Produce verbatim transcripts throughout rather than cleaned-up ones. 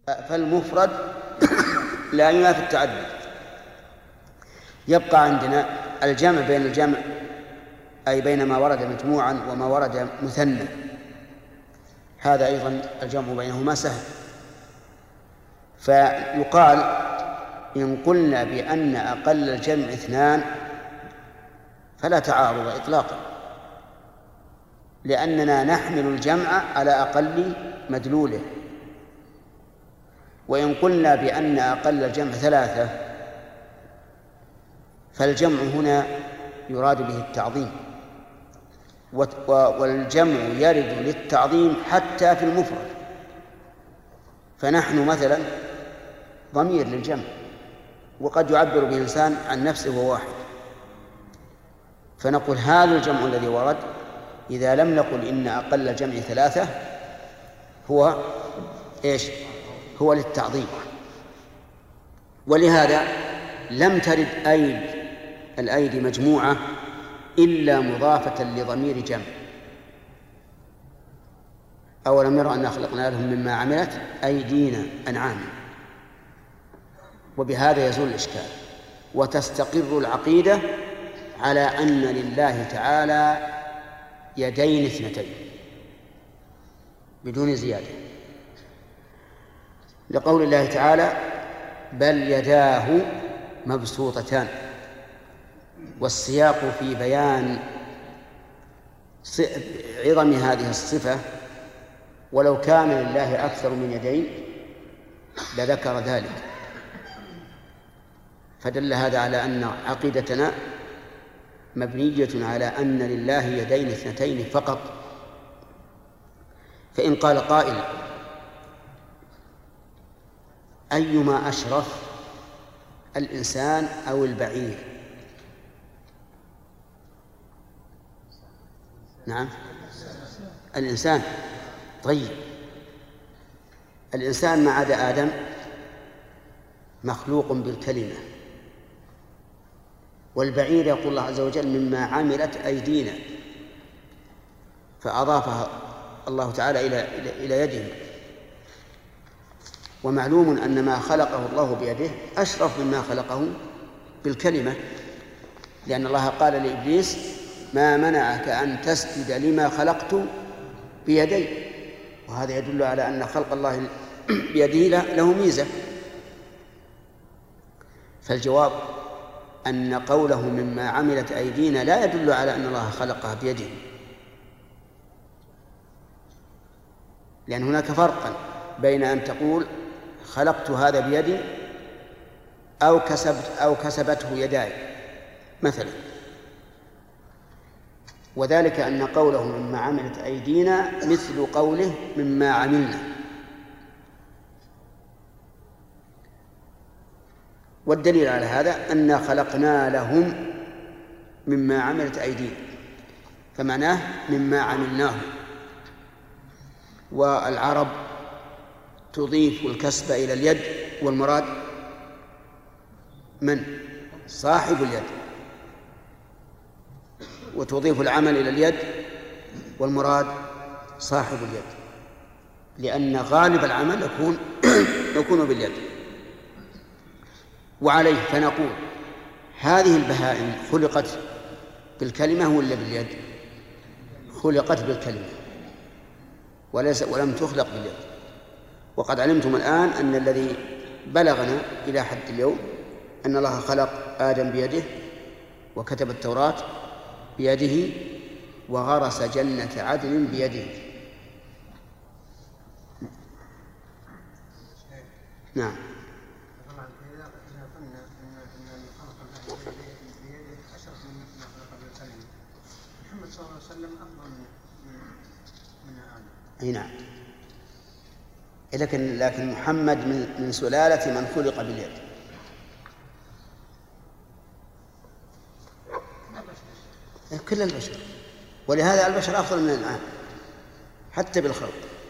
فالمفرد لا ينافي التعدد. يبقى عندنا الجمع بين الجمع، أي بين ما ورد مجموعا وما ورد مثنى، هذا أيضا الجمع بينهما سهل. فيقال إن قلنا بأن أقل الجمع اثنان فلا تعارض إطلاقا، لأننا نحمل الجمع على أقل مدلوله. وإن قلنا بأن أقل الجمع ثلاثة فالجمع هنا يراد به التعظيم، والجمع يرد للتعظيم حتى في المفرد. فنحن مثلا ضمير للجمع، وقد يعبر به إنسان عن نفسه وهو واحد، فنقول هذا الجمع الذي ورد إذا لم نقل إن أقل الجمع ثلاثة هو إيش؟ هو للتعظيم. ولهذا لم ترد أيد الأيدي مجموعة إلا مضافة لضمير جمع. أولم يروا أنا خلقنا لهم مما عملت أيدينا أنعام. وبهذا يزول الإشكال وتستقر العقيدة على أن لله تعالى يدين اثنتين بدون زيادة، لقول الله تعالى بل يداه مبسوطتان. والسياق في بيان عظم هذه الصفة، ولو كان لله أكثر من يدين لذكر ذلك. فدل هذا على أن عقيدتنا مبنية على أن لله يدين اثنتين فقط. فإن قال قائل أيما أشرف الإنسان أو البعير؟ نعم الإنسان. طيب الإنسان ما عدا آدم مخلوق بالكلمة، والبعير يقول الله عز وجل مما عملت أيدينا، فأضافها الله تعالى إلى إلى يده. ومعلوم أن ما خلقه الله بيده أشرف مما خلقه بالكلمة، لأن الله قال لإبليس ما منعك أن تسجد لما خلقت بيدي، وهذا يدل على أن خلق الله بيده له ميزة. فالجواب أن قوله مما عملت أيدينا لا يدل على أن الله خلقها بيده، لأن هناك فرقا بين أن تقول خلقت هذا بيدي أو كسبت أو كسبته يداي مثلا. وذلك أن قوله مما عملت أيدينا مثل قوله مما عملنا. والدليل على هذا أن خلقنا لهم مما عملت أيدينا، فمعناه مما عملناه. والعرب تضيف الكسب إلى اليد، والمراد من؟ صاحب اليد. وتضيف العمل إلى اليد والمراد صاحب اليد، لأن غالب العمل يكون يكون باليد. وعليه فنقول هذه البهائم خلقت بالكلمة ولا باليد؟ خلقت بالكلمة وليس ولم تخلق باليد. وقد علمتم الآن أن الذي بلغنا إلى حد اليوم أن الله خلق آدم بيده، وكتب التوراة بيده، وغرس جنة عدن بيده. نعم. أي نعم. لكن لكن محمد من من سلالة من خلق باليد. كل البشر، ولهذا البشر أفضل من الآن حتى بالخلق.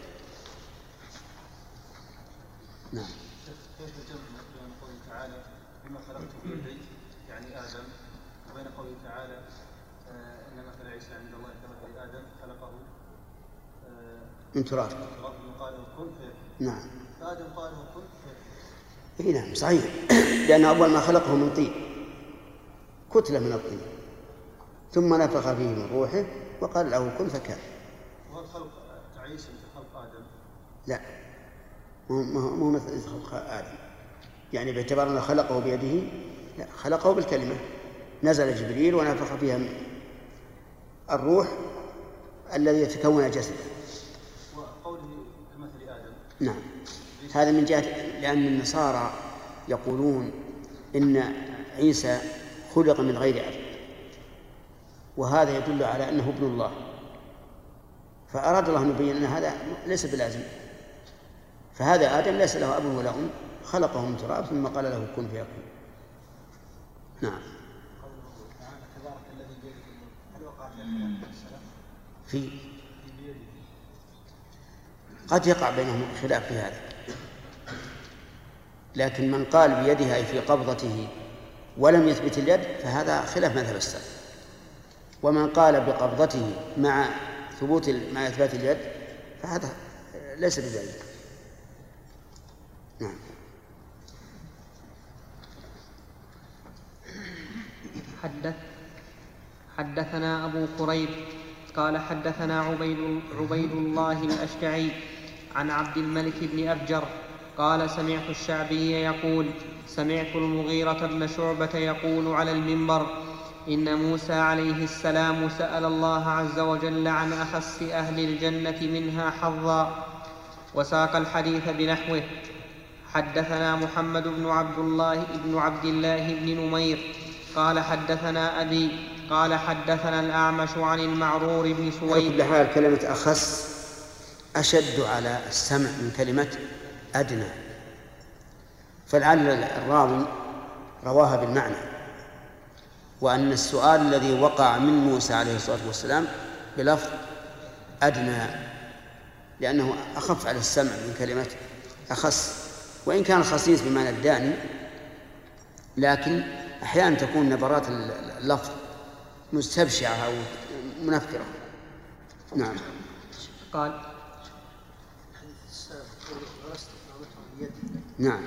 نعم. كيف الجمع بين قوله تعالى بما خلقت في البيت يعني آدم، وبين قوله تعالى إن مثل عيسى عند الله كمثل آدم خلقه من تراب. يقال كن فيكون. نعم. فآدم قال له كن اي نعم صحيح. لأن أول ما خلقه من طين، كتلة من الطين، ثم نفخ فيه من روحه وقال له كن فكان. وهل خلق عيسى مثل خلق آدم؟ لا، مو مثل خلق آدم، يعني باعتبار أنه خلقه بيده، لا، خلقه بالكلمة. نزل جبريل ونفخ فيها الروح الذي يتكون جسده. وقوله كمثل آدم، نعم، هذا من جهة لأن النصارى يقولون إن عيسى خلق من غير أب، وهذا يدل على أنه ابن الله، فأراد الله أن يبين أن هذا ليس بلازم. فهذا آدم ليس له أب ولا أم، خلقه من تراب ثم قال له كن فيكون. نعم. تبارك الذي بيده الملك، هل وقع في السلام؟ في قد يقع بينهم خلاف في هذا، لكن من قال بيدها أي في قبضته ولم يثبت اليد فهذا خلاف مذهب السلف، ومن قال بقبضته مع ثبوت مع إثبات اليد فهذا ليس بذلك. نعم. حدث حدثنا أبو كريب قال حدثنا عبيد, عبيد الله الأشجعي عن عبد الملك بن أبجر قال سمعت الشعبي يقول سمعت المغيرة بن شعبة يقول على المنبر إن موسى عليه السلام سأل الله عز وجل عن أخس أهل الجنة منها حظا، وساق الحديث بنحوه. حدثنا محمد بن عبد الله بن عبد الله بن نمير قال حدثنا أبي قال حدثنا الأعمش عن المعرور بن سويد. على كل حال كلمة أخس أشد على السمع من كلمة أدنى، فلعل الراوي رواها بالمعنى، وأن السؤال الذي وقع من موسى عليه الصلاة والسلام بلفظ أدنى لأنه أخف على السمع من كلمة أخس، وإن كان خصيص بمعنى الداني، لكن أحيانا تكون نبرات اللفظ مستبشعة أو منفرة. نعم. قال نعم.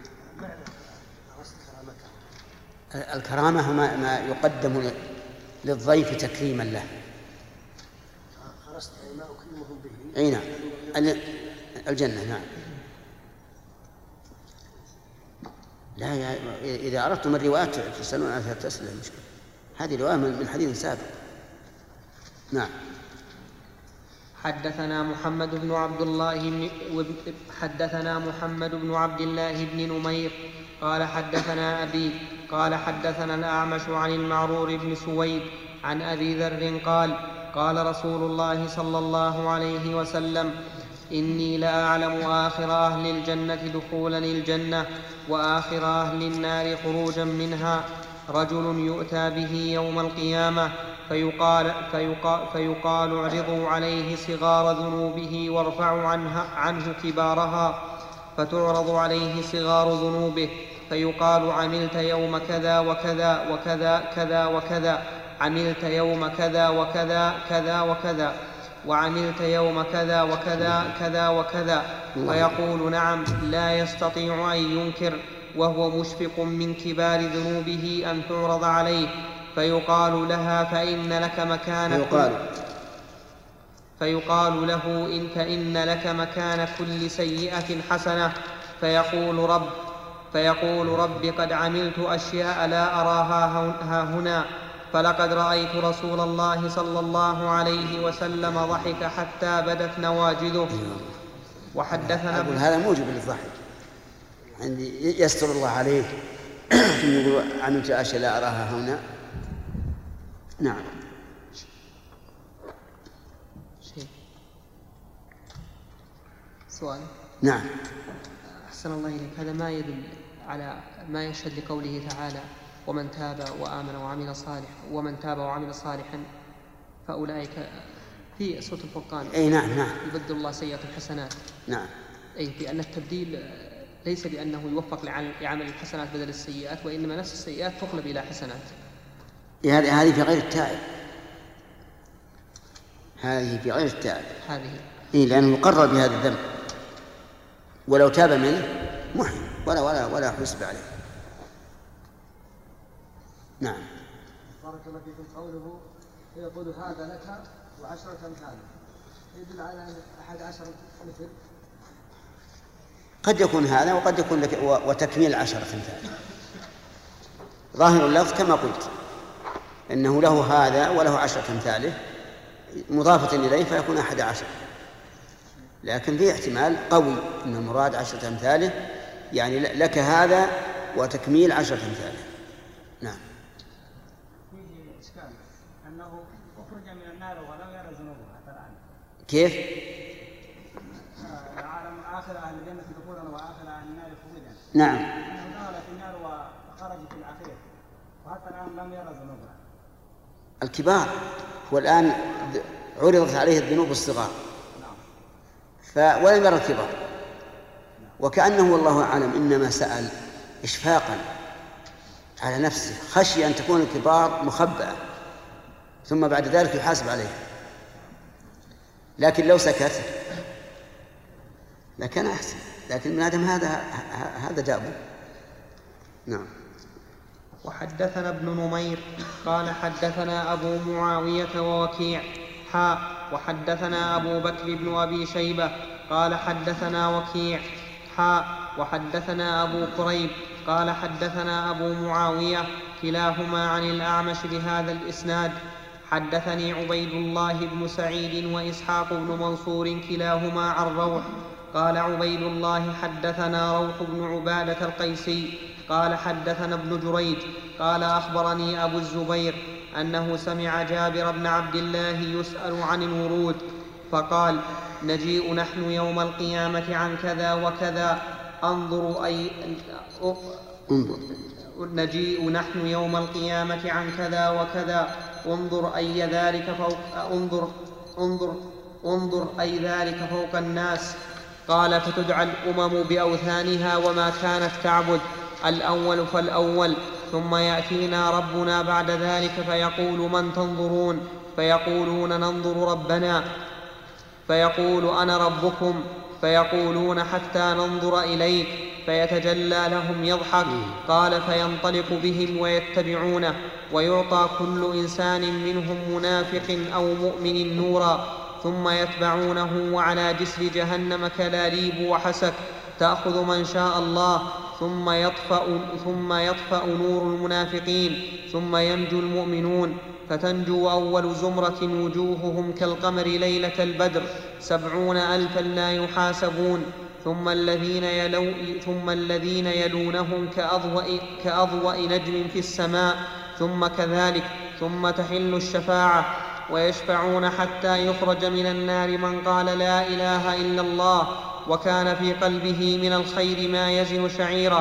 الكرامة ما, ما يقدم للضيف تكريما له. أي نعم، الجنة. نعم. لا يا إذا أردتم الروايات تسألون عنها تسأل المشكلة، هذه رواية من حديث سابق. نعم. حدثنا محمد بن عبد الله حدثنا محمد بن عبد الله بن نمير قال حدثنا أبي قال حدثنا الأعمش عن المعرور بن سويد عن أبي ذر قال قال رسول الله صلى الله عليه وسلم إني لأعلم آخر أهل الجنة دخولا الجنة وآخر أهل النار خروجا منها، رجل يؤتى به يوم القيامة فيقال, فيقال, فيقال اعرضوا عليه صغار ذنوبه وارفعوا عنه, عنه كبارها، فتعرض عليه صغار ذنوبه فيقال عملت يوم كذا وكذا وكذا كذا وكذا، عملت يوم كذا وكذا كذا وكذا، وعملت يوم كذا وكذا كذا وكذا، فيقول نعم، لا يستطيع أن ينكر وهو مشفق من كبار ذنوبه أن تعرض عليه، فيقال لها فإن لك مكان فيقال, فيقال له إن فإن لك مكان كل سيئة حسنة، فيقول رب فيقول رب قد عملت أشياء لا أراها ها هنا، فلقد رأيت رسول الله صلى الله عليه وسلم ضحك حتى بدت نواجذه. وحدثنا أقول هذا موجب للضحك، عندي يستر الله عليه ثم يقول عملت أشياء لا أراها هنا. نعم. شيء سؤال. نعم. أحسن الله إليك، هذا ما يدل على ما يشهد لقوله تعالى ومن تاب وآمن وعمل صالحا ومن تاب وعمل صالحا فأولئك في سورة الفرقان. أي نعم نعم. يبدل الله سيئات الحسنات. نعم. أي بأن التبديل ليس بأنه يوفق لعمل الحسنات بدل السيئات، وإنما نفس السيئات تقلب إلى حسنات. هذه في غير التائب، هذه في غير التائب هذه إيه، لأنه مقرر بهذا الذنب. ولو تاب منه محي ولا ولا ولا حسب عليه. نعم. بارك الله فيكم. قوله يقول هذا لك وعشرة أمثاله يدل على أحد عشر مثل. قد يكون هذا وقد يكون لك وتكميل عشرة أمثال. ظاهر اللفظ كما قلت إنه له هذا وله عشرة أمثاله مضافة إليه فيكون أحد عشر، لكن فيه احتمال قوي أن المراد عشرة أمثاله يعني لك هذا وتكميل عشرة أمثاله. نعم. فيه إشكال أنه أخرج من النار ولم يرى ذنوبه حتى الآن. كيف؟ العالم آخر أهل الجنة دخولا وآخر أهل النار خروجا. نعم. أنه دخل في النار وخرج في الأخير وحتى الآن لم يرى ذنوبه. الكبار والآن عرضت عليه الذنوب الصغار ولم يرى الكبار، وكأنه والله أعلم إنما سأل إشفاقا على نفسه خشي أن تكون الكبار مخبأة ثم بعد ذلك يحاسب عليه، لكن لو سكت لكان أحسن، لكن من آدم هذا هذا دابه. نعم. وحدثنا ابن نمير قال حدثنا أبو معاوية ووكيع حاء وحدثنا أبو بكر بن أبي شيبة قال حدثنا وكيع حاء وحدثنا أبو كريب قال حدثنا أبو معاوية كلاهما عن الأعمش بهذا الإسناد. حدثني عبيد الله بن سعيد وإسحاق بن منصور كلاهما عن روح قال عبيد الله حدثنا روح بن عبادة القيسي قال حدثنا ابن جريج قال أخبرني أبو الزبير أنه سمع جابر بن عبد الله يسأل عن الورود فقال نجيء نحن يوم القيامة عن كذا وكذا انظر أي نجيء نحن يوم القيامة عن كذا وكذا انظر أي ذلك فوق انظر انظر انظر أي ذلك فوق الناس. قال فتدعى الأمم بأوثانها وما كانت تعبد الأول فالأول ثم يأتينا ربنا بعد ذلك فيقول من تنظرون فيقولون ننظر ربنا فيقول أنا ربكم فيقولون حتى ننظر إليك فيتجلى لهم يضحك. قال فينطلق بهم ويتبعونه ويعطى كل إنسان منهم منافق أو مؤمن نورا ثم يتبعونه وعلى جسر جهنم كلاليب وحسك تأخذ من شاء الله ثم يطفأ, ثم يطفأ نور المنافقين ثم ينجو المؤمنون فتنجو أول زمرة وجوههم كالقمر ليلة البدر سبعون ألفا لا يحاسبون ثم الذين, يلو ثم الذين يلونهم كأضوأ, كأضوأ نجم في السماء ثم كذلك ثم تحل الشفاعة ويشفعون حتى يخرج من النار من قال لا إله إلا الله وكان في قلبه من الخير ما يزن شعيرة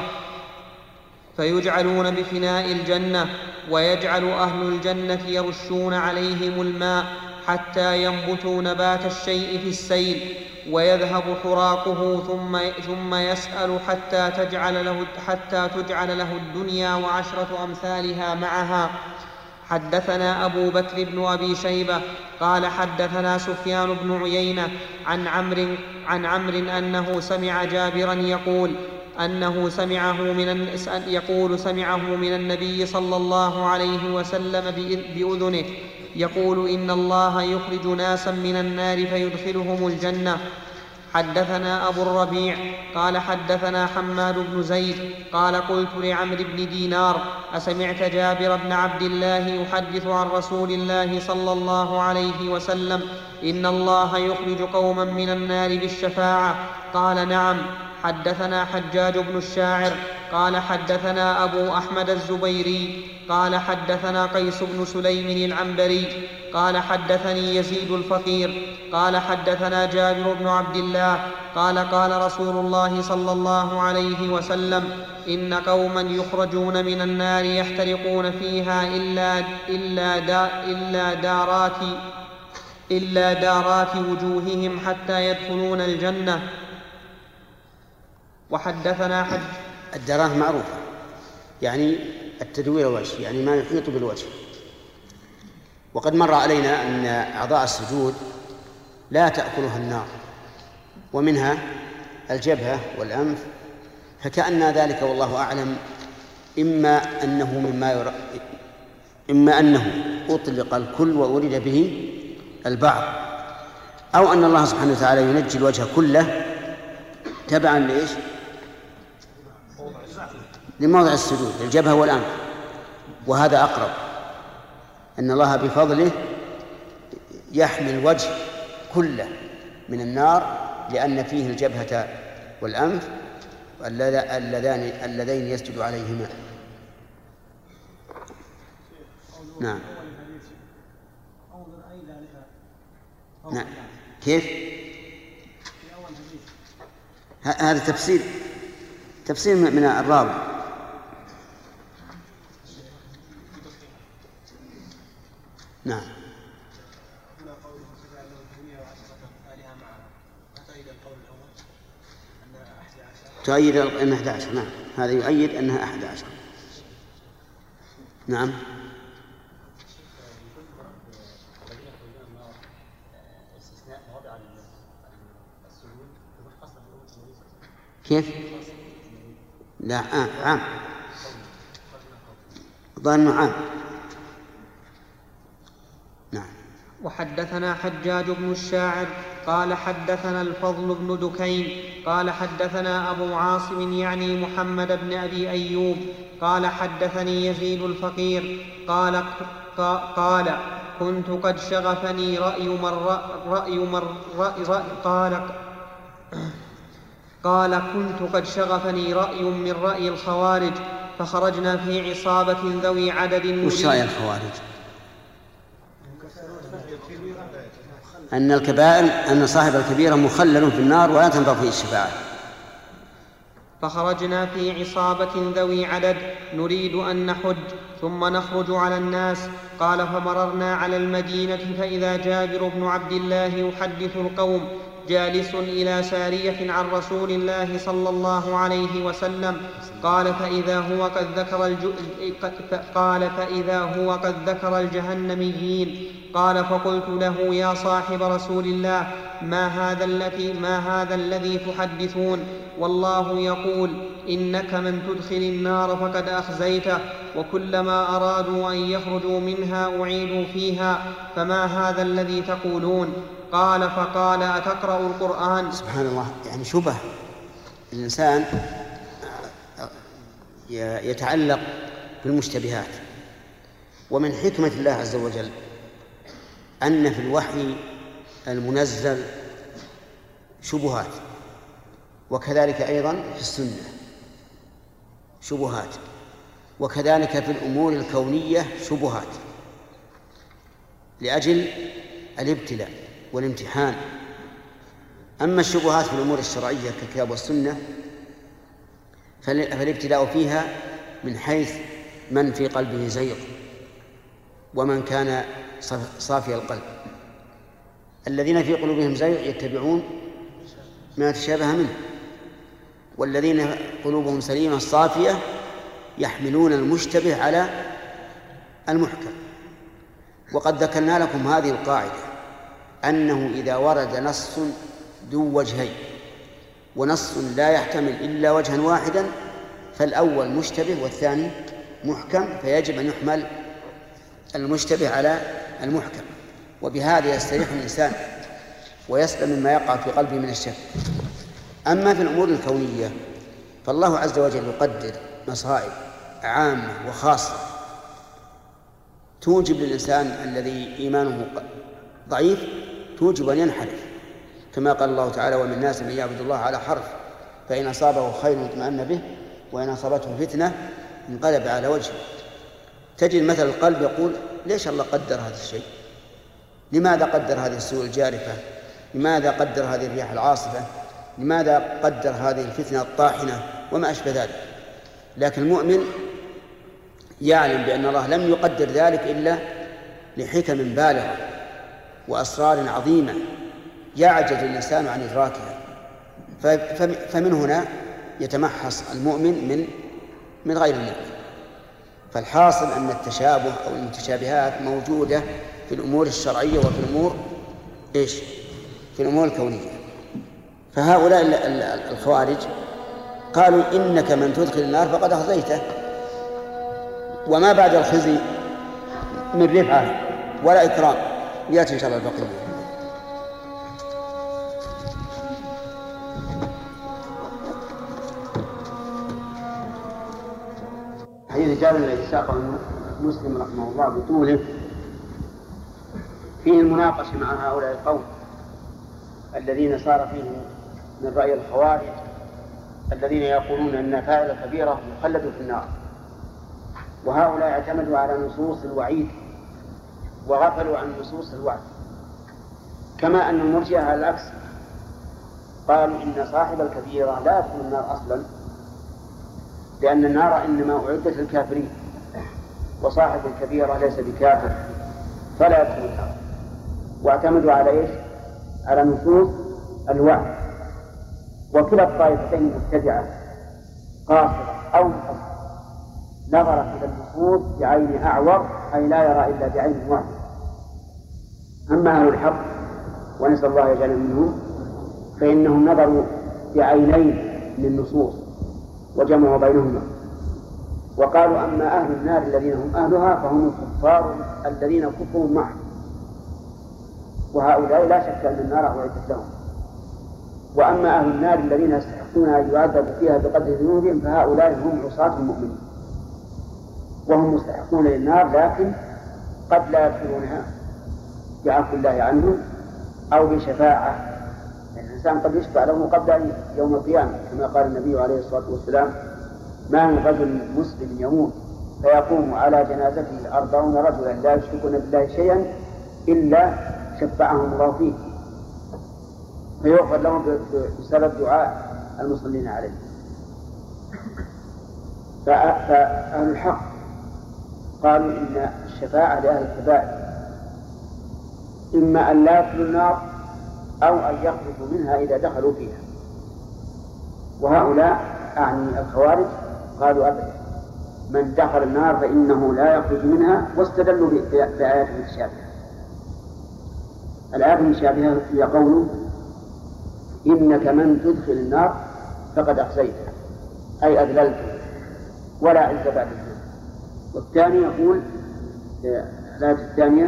فيجعلون بفناء الجنة ويجعل أهل الجنة يرشون عليهم الماء حتى ينبتوا نبات الشيء في السيل ويذهب حراقه ثم, ثم يسأل حتى تجعل, له حتى تجعل له الدنيا وعشرة أمثالها معها. حدثنا أبو بكر بن أبي شيبة قال حدثنا سفيان بن عيينة عن عمرو عن عمرو أنه سمع جابرا يقول أنه سمعه من يقول سمعه من النبي صلى الله عليه وسلم بأذنه يقول إن الله يخرج ناسا من النار فيدخلهم الجنة. حدثنا أبو الربيع قال حدثنا حماد بن زيد قال قلت لعمرو بن دينار أسمعت جابر بن عبد الله يحدث عن رسول الله صلى الله عليه وسلم إن الله يخرج قوما من النار بالشفاعة؟ قال نعم. حدثنا حجاج بن الشاعر قال حدثنا أبو أحمد الزبيري قال حدثنا قيس بن سليم العنبري قال حدثني يزيد الفقير قال حدثنا جابر بن عبد الله قال قال رسول الله صلى الله عليه وسلم إن قوما يخرجون من النار يحترقون فيها إلا, إلا, دا إلا, دارات إلا دارات وجوههم حتى يدخلون الجنة. وحدثنا حج الدارات معروفة يعني التدوير الوجه يعني ما يحيط بالوجه، وقد مر علينا أن أعضاء السجود لا تأكلها النار ومنها الجبهة والأنف فكأن ذلك والله أعلم إما أنه مما يرى إما أنه أطلق الكل وأريد به البعض، أو أن الله سبحانه وتعالى ينجي الوجه كله تبعا لإيش؟ لموضع السجود، الجبهة والأنف، وهذا أقرب، أن الله بفضله يحمي الوجه كله من النار لأن فيه الجبهة والأنف اللذان اللذين يسجد عليهما. نعم. نعم. كيف؟ هذا تفسير تفسير من الراوي. نعم. تؤيد أن أحد عشر. نعم، هذا يؤيد أنها أحد عشر. نعم. كيف؟ لا آه عام ظن عام. نعم. وحدثنا حجاج بن الشاعر قال حدثنا الفضل بن دكين قال حدثنا أبو عاصم يعني محمد بن أبي أيوب قال حدثني يزيد الفقير قال قال كنت قد شغفني رأي من رأي من رأي رأي قال قال كنت قد شغفني رأي من رأي الخوارج فخرجنا في عصابة ذوي عدد. وش رأي الخوارج؟ أن الكبائر أن صاحب الكبيرة مخلل في النار ولا تنفع فيه الشفاعة. فخرجنا في عصابة ذوي عدد نريد أن نحج ثم نخرج على الناس. قال فمررنا على المدينة فإذا جابر بن عبد الله يحدث القوم جالس إلى سارية عن رسول الله صلى الله عليه وسلم. قال فإذا هو قد ذكر الج... قال فإذا هو قد ذكر الجهنميين. قال فقلت له يا صاحب رسول الله ما هذا الذي ما هذا الذي تحدثون؟ والله يقول إنك من تدخل النار فقد أخزيته وكلما أرادوا أن يخرجوا منها أعيدوا فيها فما هذا الذي تقولون؟ قال فقال أتقرأ القرآن؟ سبحان الله، يعني شبه الإنسان يتعلق بالمشتبهات. ومن حكمة الله عز وجل أن في الوحي المنزل شبهات، وكذلك أيضا في السنة شبهات، وكذلك في الأمور الكونية شبهات لأجل الابتلاء والامتحان. أما الشبهات في الأمور الشرعية كالكتاب والسنة فالابتلاء فيها من حيث من في قلبه زيغ ومن كان صافي القلب. الذين في قلوبهم زيغ يتبعون ما تشابه منه، والذين قلوبهم سليمة صافية يحملون المشتبه على المحكم. وقد ذكرنا لكم هذه القاعدة أنه إذا ورد نص ذو وجهين ونص لا يحتمل إلا وجها واحدا فالأول مشتبه والثاني محكم، فيجب أن يحمل المشتبه على المحكم، وبهذا يستريح الإنسان ويسلم مما يقع في قلبه من الشك. أما في الأمور الكونية فالله عز وجل يقدر مصائب عامة وخاصة توجب للإنسان الذي إيمانه ضعيف توجب أن ينحرف، كما قال الله تعالى ومن الناس من يعبد الله على حرف فإن أصابه خير اطمأن به وإن أصابته فتنة انقلب على وجهه. تجد مثل القلب يقول ليش الله قدر هذا الشيء؟ لماذا قدر هذه السوء الجارفة؟ لماذا قدر هذه الرياح العاصفة؟ لماذا قدر هذه الفتنة الطاحنة وما أشبه ذلك؟ لكن المؤمن يعلم بأن الله لم يقدر ذلك إلا لحكم بالغة وأسرار عظيمة يعجز الإنسان عن إدراكها. فمن هنا يتمحص المؤمن من من غير المؤمن. فالحاصل أن التشابه أو المتشابهات موجودة في الأمور الشرعية وفي الأمور إيش؟ في الأمور الكونية. فهؤلاء الخوارج قالوا إنك من تدخل النار فقد أخزيته، وما بعد الخزي من رفعة ولا إكرام. يأتي إن شاء الله البقية. حديث جابر الذي ساقه مسلم رحمه الله بطوله فيه المناقشة مع هؤلاء القوم الذين صار فيهم من رأي الخوارج الذين يقولون أن فاعل كبيرة مخلد في النار، وهؤلاء اعتمدوا على نصوص الوعيد وغفلوا عن نصوص الوعد، كما أن المرجئة على العكس قالوا إن صاحب الكبيرة لا يدخل النار أصلا، لأن النار إنما أعدت للكافرين، وصاحب الكبيرة ليس بكافر فلا يدخل النار. واعتمدوا على إيش؟ على نصوص الوعد. وكلا الطائفتين مبتدعة قاصرة أو مقصرة، نظر إلى النصوص بعين أعور أي لا يرى إلا بعين واحدة. أما أهل الحق ونسأل الله يجعل منهم فإنهم نظروا بعينين للنصوص وجمعوا بينهما، وقالوا أما أهل النار الذين هم أهلها فهم الكفار الذين كفروا معه، وهؤلاء لا شك أن النار أعدت لهم. وأما أهل النار الذين يستحقون أن يعذبوا فيها بقدر ذنوبهم فهؤلاء هم عصاة المؤمنين، وهم مستحقون للنار لكن قد لا يدخلونها بعفو الله عنهم أو بشفاعة. يعني الإنسان قد يشفع له قبل يوم القيامة، كما قال النبي عليه الصلاة والسلام: ما من رجل مسلم يموت فيقوم على جنازته أربعون رجلا لا يشركون بالله شيئا إلا شفعهم الله فيه فيغفر لهم بسبب دعاء المصلين عليه. فأهل الحق قالوا إن الشفاعة لأهل الكبائر إما أن لا يدخلوا النار أو أن يخرجوا منها إذا دخلوا فيها. وهؤلاء أعني الخوارج قالوا أبدا، من دخل النار فإنه لا يخرج منها، واستدلوا بآيات متشابهة. الآيات المتشابهة هي قوله: إنك من تدخل النار فقد أخزيته، أي أذللته ولا عز بعد الذل. والثاني يقول الآية الثانية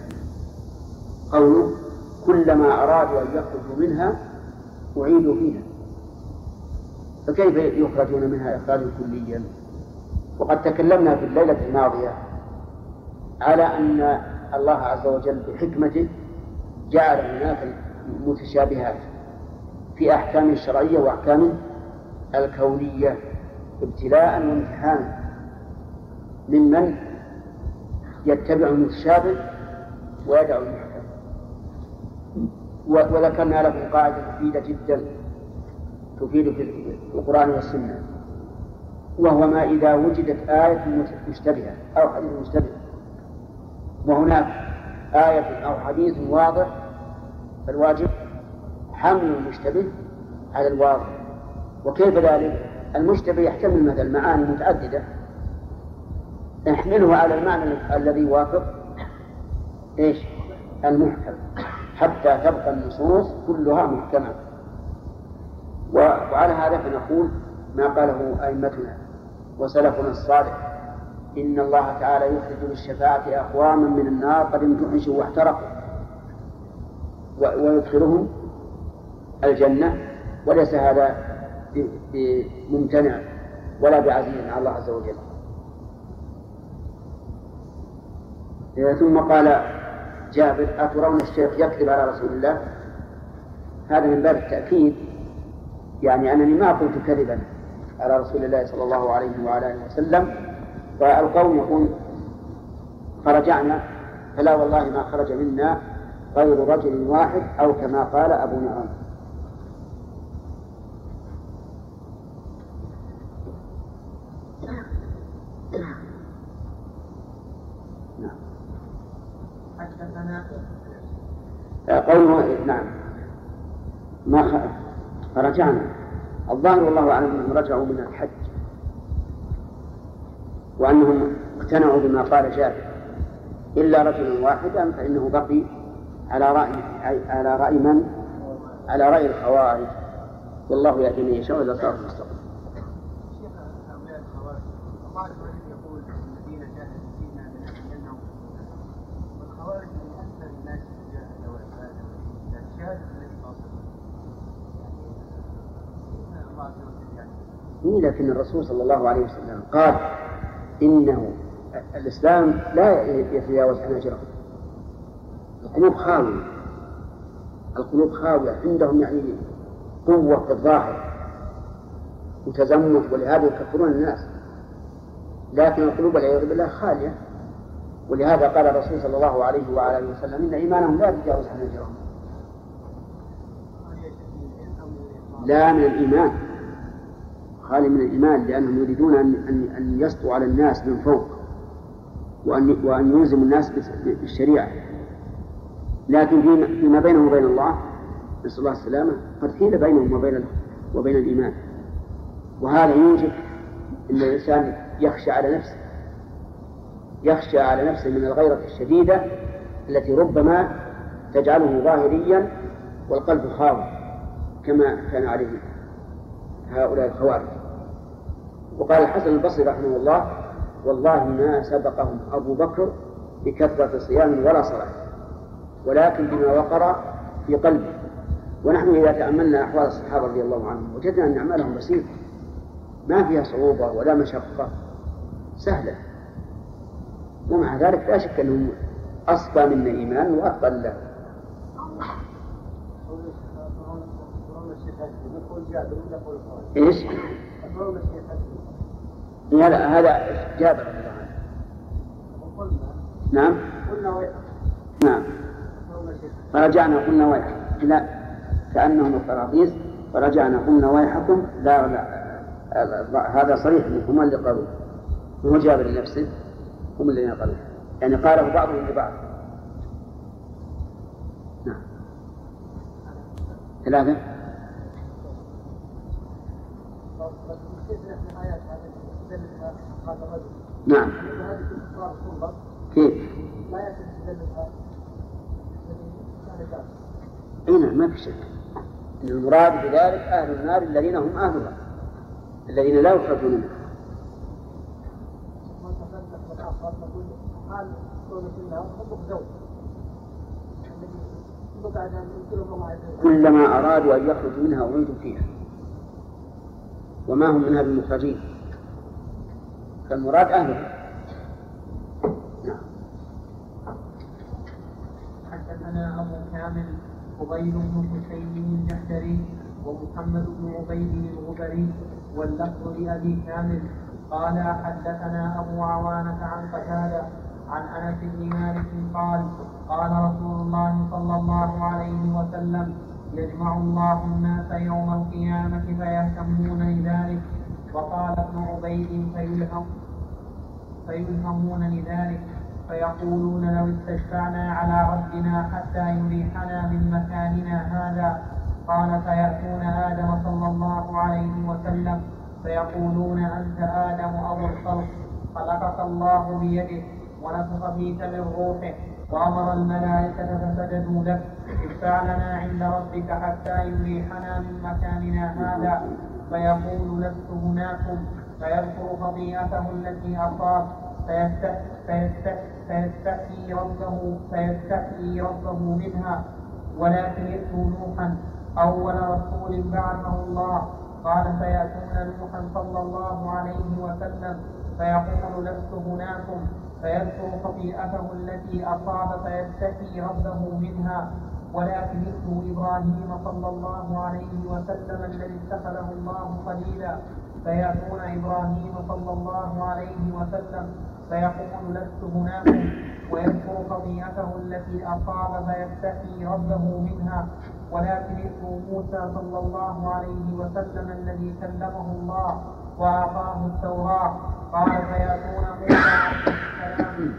قوله: كلما أرادوا أن يخرجوا منها أعيدوا فيها. فكيف يخرجون منها إخراجا كليا؟ وقد تكلمنا في الليلة الماضية على أن الله عز وجل بحكمته جعل هناك متشابهات في أحكام الشرعية وأحكام الكونية ابتلاء وامتحانا ممن يتبع المتشابه ويدع المحكم. وذكرنا لكم قاعدة مفيدة جدا تفيد في القرآن والسنة، وهو ما إذا وجدت آية مشتبهة أو حديث مشتبه وهناك آية أو حديث واضح فالواجب حمل المشتبه على الواضح. وكيف ذلك؟ المشتبه يحتمل مثل معاني متعددة، نحمله على المعنى الذي يوافق إيش؟ المحكم، حتى تبقى النصوص كلها محكمة. وعلى هذا فنقول ما قاله أئمتنا وسلفنا الصالح: إن الله تعالى يخرج بالشفاعة أقواما من النار قد امتحشوا واحترقوا ويدخلهم الجنة، وليس هذا بممتنع ولا بعزيز على الله عز وجل. ثم قال جابر: أترون الشيخ يكذب على رسول الله؟ هذا من باب التأكيد، يعني أنني ما قلت كذبا على رسول الله صلى الله عليه وعلى آله وسلم. فالقوم يقول: فرجعنا فلا والله ما خرج منا غير رجل واحد، أو كما قال أبو نعمان. قوله نعم ما فرجعنا، الظاهر والله أعلم أنهم رجعوا من الحج وأنهم اقتنعوا بما قال جابر، إلا رجلا واحدا فإنه بقي على رأي على رأي من؟ على رأي الخوارج. والله يهدي من يشاء إلى صراط مستقيم. شيخ هؤلاء الخوارج الله عز وجل يقول الذين جاهدوا فينا لنهدينهم والخوارج من أكثر الناس جاهدوا وعبادة الشهادة التي تصل الله عز وجل يعني. لكن الرسول صلى الله عليه وسلم قال إنه الإسلام لا يتجاوز حناجرهم. القلوب خاوية، القلوب خاوية عندهم يعني قوة في الظاهر وتزمت، ولهذا يكفرون الناس، لكن القلوب والعياذ بالله خالية. ولهذا قال الرسول صلى الله عليه وعلى اله وسلم إن إيمانهم لا يتجاوز حناجرهم. لا من الإيمان، خالي من الإيمان، لأنهم يريدون أن أن يسطوا على الناس من فوق وأن وأن يلزموا الناس بالشريعة، لكن فيما بينهم وبين الله نسأل الله السلامة قد حيل بينهم وبين وبين الإيمان. وهذا يوجب أن الإنسان يخشى على نفسه، يخشى على نفسه من الغيرة الشديدة التي ربما تجعله ظاهريا والقلب خاوي كما كان عليه هؤلاء الخوارج. وقال الحسن البصري رحمه الله والله ما سبقهم أبو بكر بكثرة صيام ولا صلاة، ولكن بما وقر في قلبه. ونحن إذا تأملنا أحوال الصحابة رضي الله عنهم وجدنا أن أعمالهم بسيطة ما فيها صعوبة ولا مشقة، سهلة، ومع ذلك لا شك أنهم أصفى منا إيمان وأفضل له. إيش؟ هذا هذا جابر رضي الله عنه. نعم نعم فرجعنا قلنا ويحكم، لا كأنهم القراطيس، فرجعنا قلنا ويحكم، لا لا هذا صريح منهم اللي قالوا، وهو جابر لنفسه هم الذين قالوا، يعني قاله بعضهم لبعض. نعم ثلاثة. نعم كيف؟ أين ما في شك إن المراد بذلك أهل النار الذين هم أهلها الذين لا يخرجون منها. كلما أرادوا أن يخرجوا منها أعيدوا فيها وما هم منها بمخرجين، فالمراد أهلها. نعم. حدثنا أبو كامل فضيل بن حسين الجحدري ومحمد بن عبيد الغبري واللفظ لأبي كامل قال حدثنا أبو عوانة عن قتادة عن أنس بن مالك قال قال رسول الله صلى الله عليه وسلم يجمع الله الناس يوم القيامة فيهتمون لذلك. وقال ابن عبيد فيلهم فيلهمون لذلك فيقولون لو استشفعنا على ربنا حتى يريحنا من مكاننا هذا. قال فيأتون آدم صلى الله عليه وسلم فيقولون أنت آدم أبو الخلق، خلقك الله بيده ونفخ فيك من روحه وأمر الملائكة فسجدوا لك، اشفع لنا عند ربك حتى يريحنا من مكاننا هذا. فيقول لست هناكم، فيذكر خطيئته التي أصاب فيستحيي ربه فيستحيي ربه منها، ولكن ائتوا نوحا أول رسول بعثه الله. قال فيأتون نوحا صلى الله عليه وسلم فيقول لست هناكم، فيذكر خطيئته التي أصاب فيستحيي ربه منها، ولكن ائتوا إبراهيم صلى الله عليه وسلم الذي اتخذه الله خليلا. فيأتون إبراهيم صلى الله عليه وسلم فيقول لست هناكم، ويذكر خطيئته التي أصاب فيستحيي ربه منها، ولكن ائتوا موسى صلى الله عليه وسلم الذي كلمه الله وأعطاه التوراة. قال فيأتون موسى عليه السلام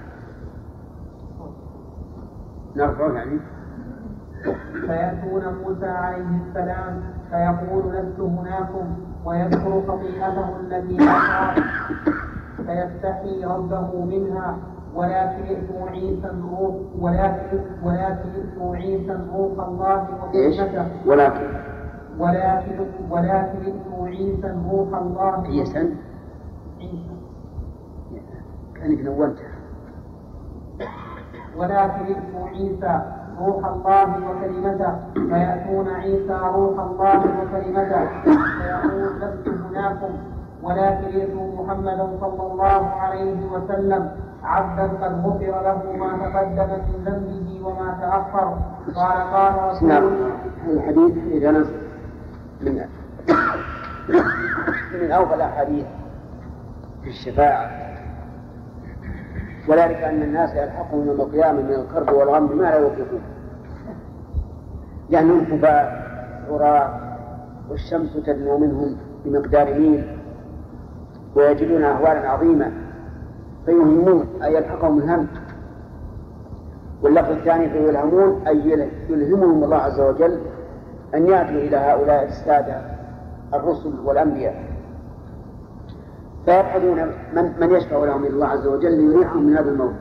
نرفع يعني فيأتون موسى عليه السلام فيقول لست هناكم، ويذكر خطيئته التي أصاب فيستحيي ربه منها، ولكن ائتوا عيسى روح ولكن ولكن ائتوا عيسى روح الله وكلمته. ولكن ولكن ولكن ابن عيسى روح الله. عيسى عيسى كأنك نونتها. ولكن ابن عيسى روح الله وكلمته، فيأتون عيسى روح الله وكلمته فيقول لست هناكم، ولكن يدعو محمدا صلى الله عليه وسلم عبدا قد غفر له ما تقدم من ذنبه وما تأخر. قال قال رسول الله. الحديث إذا من من أوفى الأحاديث في الشفاعة، وذلك أن الناس يلحقهم يوم القيامة من الكرب والغم ما لا يطيقون، لأنهم حفاة عراة والشمس تدنو منهم بمقدار ميل ويجدون أهوالا عظيمة فيهمون أن يلحقهم الهم. واللفظ الثاني فيلهمون أي يلهمهم الله عز وجل أن يأتوا إلى هؤلاء السادة الرسل والأنبياء فيبحثون من, من يشفع لهم الله عز وجل ليريحهم من هذا الموت.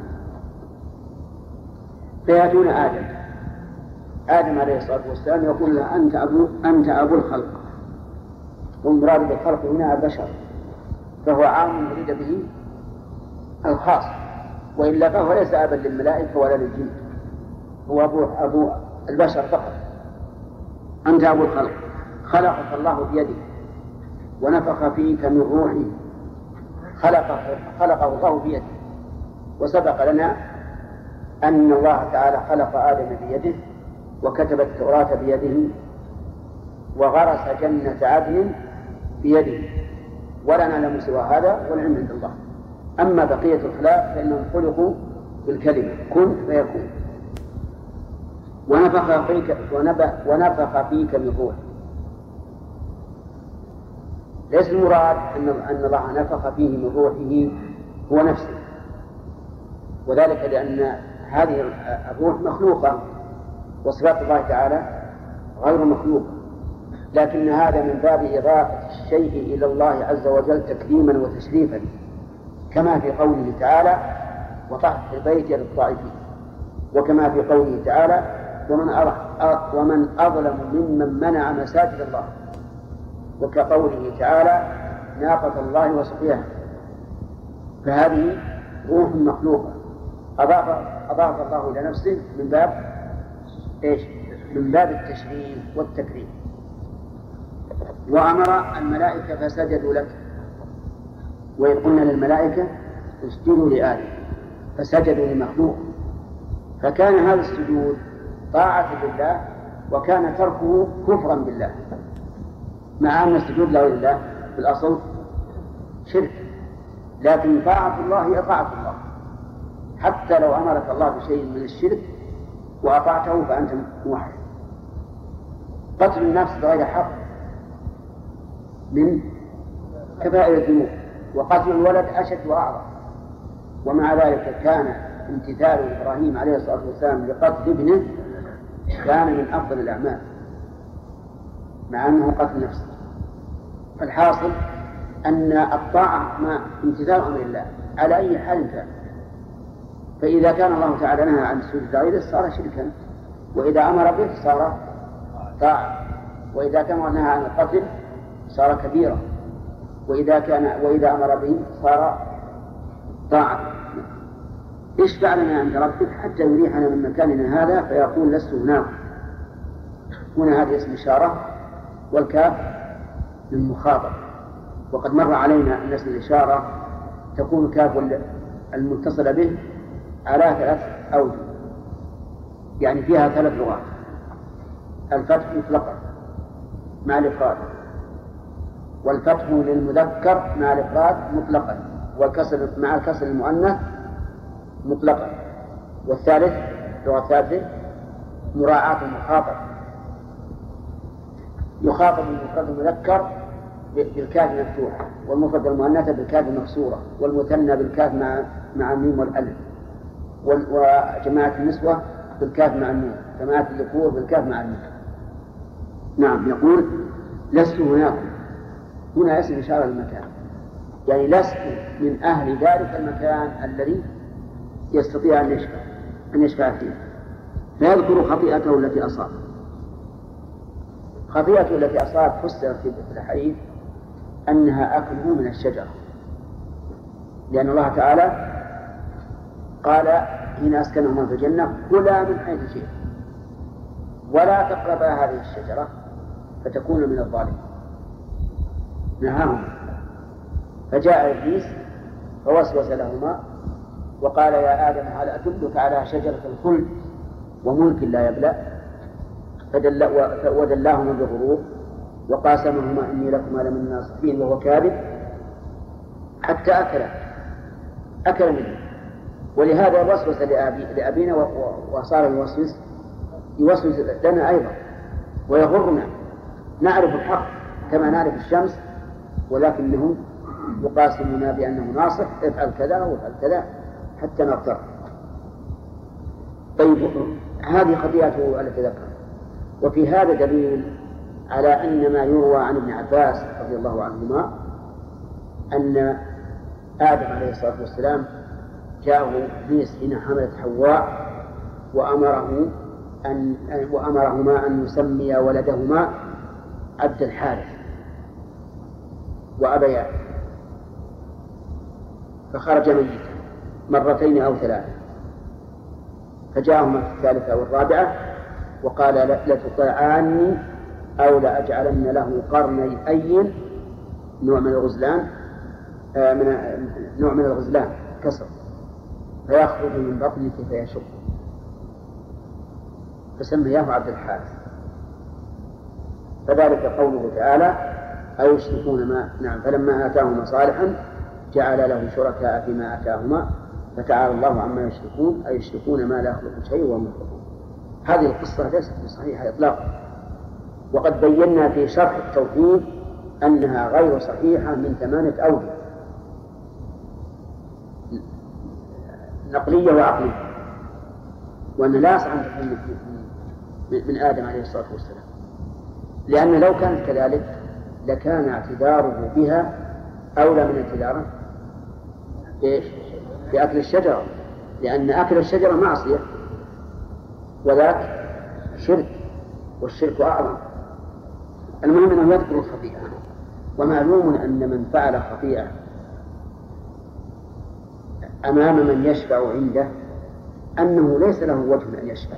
فيأتون آدم آدم عليه الصلاة والسلام يقول له أنت أبو, أنت أبو الخلق، والمراد بالخلق هنا البشر، فهو عام يريد به الخاص، وإلا فهو ليس أبا للملائكة ولا للجن، هو أبو, أبو البشر فقط. أنت أبو الخلق، خلقك الله بيده ونفخ فيك من روحه، خلقه, خلقه الله بيده. وسبق لنا أن الله تعالى خلق آدم بيده وكتب التوراة بيده وغرس جنة عدن بيده، ولا نعلم سوى هذا والعلم عند الله. أما بقية الخلق فإنهم خلقوا بالكلمة كن فيكون. ونفخ فيك, ونفخ فيك من روح. ليس المراد أن الله نفخ فيه من روحه هو نفسه، وذلك لأن هذه الروح مخلوقة وصفات الله تعالى غير مخلوقة، لكن هذا من باب إضافة الشيء إلى الله عز وجل تكريما وتشريفا، كما في قوله تعالى وطهر البيت للطائفين، وكما في قوله تعالى ومن أظلم ممن منع مساجد الله، وكقوله تعالى ناقة الله وسقياها. فهذه روح مخلوقة أضاف, أضاف الله إلى نفسه من باب إيش؟ من باب التشريف والتكريم. وأمر الملائكة فسجدوا لك، وإذ قلنا للملائكة اسجدوا لآدم فسجدوا لمخلوق، فكان هذا السجود طاعة لله وكان تركه كفرا بالله، مع أن السجود لغير الله في الأصل شرك، لكن طاعة الله هي طاعة الله، حتى لو أمرك الله بشيء من الشرك وأطعته فأنت موحد. قتل النفس بغير حق من كبائر الذنوب، وقتل الولد أشد وأعظم، ومع ذلك كان امتثال إبراهيم عليه الصلاة والسلام لقتل ابنه كان من أفضل الأعمال مع أنه قتل نفسه. فالحاصل أن الطاعة مع امتثال أمر الله على أي حال كان، فإذا كان الله تعالى نهى عن السجود لغيره صار شركا، وإذا أمر به صار طاعة، وإذا كان نهى عن القتل صار كبيرا، وإذا كان وإذا أمر به صار طاعة. اشفع لنا عند ربك حتى يريحنا من مكاننا هذا، فيقول لست هناك. هنا هذه اسم إشارة، والكاف للمخاطب، وقد مر علينا أن اسم الإشارة تكون كاف المتصل به على ثلاث أوجه، يعني فيها ثلاث لغات: الفتح مطلقا مع الإفراد، والفتح للمذكر مع الإفراد مطلقا، والكسر مع الكسر المؤنث مطلقا، والثالث لغة الثالثة مراعاة المخاطب، يخاطب المفرد المذكر بالكاف المفتوحة، والمفرد المؤنث بالكاف المكسورة، والمثنى بالكاف مع مع الميم والألف، وجماعة النسوة بالكاف مع النون، جماعة الذكور بالكاف مع النون. نعم. يقول لست هناك، هنا اسم إشارة للمكان، يعني لست من أهل ذلك المكان الذي يستطيع أن يشفع أن يشفع فيه، فيذكر خطيئته التي أصاب. خطيئته التي أصابت فسرت في الحديث أنها أكله من الشجرة، لأن الله تعالى قال حين أسكنهما في الجنة كلا من حيث شئت ولا تقربا هذه الشجرة فتكون من الظالمين، نهاهما. فجاء إبليس فوسوس لهما وقال يا آدم هل أدلك على شجرة الخلد وملك لا يبلى، فدل ودلاهما بغرور وقاسمهما إني لكما لمن الناصحين وهو كاذب حتى أكل أكل منه. ولهذا وسوس لأبي لأبينا وصار يوسوس يوسوس لنا أيضا ويغرنا، نعرف الحق كما نعرف الشمس ولكنه يقاسمنا بأنه ناصح افعل كذا وافعل كذا حتى نغتر. طيب هذه خطيئته التي ذكرها. وفي هذا دليل على أن ما يروى عن ابن عباس رضي الله عنهما أن آدم عليه الصلاة والسلام جاءه إبليس حين حملت حواء وأمره أن وأمرهما أن يسمي ولدهما عبد الحارث وأبيا، فخرج ميتا مرتين أو ثلاثة، فجاءهما في الثالثة أو الرابعة وقال لتطيعاني أو لأجعلن له قرني أي نوع من الغزلان آه من نوع من الغزلان كسر فيخرج من بطنك فيشق، فسمياه عبد الحارث. فذلك قوله تعالى أو يشركون ما نعم فلما آتاهما صالحا جعل له شركاء فيما آتاهما فتعالى الله عما يشركون أي يشركون ما لا يخلق شيء وهم يخلقون. هذه القصة ليست بصحيحة إطلاقا، وقد بينا في شرح التوحيد أنها غير صحيحة من ثمانية أوجه نقلية وعقلية، وأن لا يصح أن تكون من آدم عليه الصلاة والسلام، لأن لو كانت كذلك لكان اعتذاره بها أولى من اعتذاره بأكل الشجرة، لأن أكل الشجرة معصية وذاك شرك والشرك أعظم. المهم أنه يذكر الخطيئة، ومعلوم أن من فعل خطيئة أمام من يشفع عنده أنه ليس له وجه أن يشفع.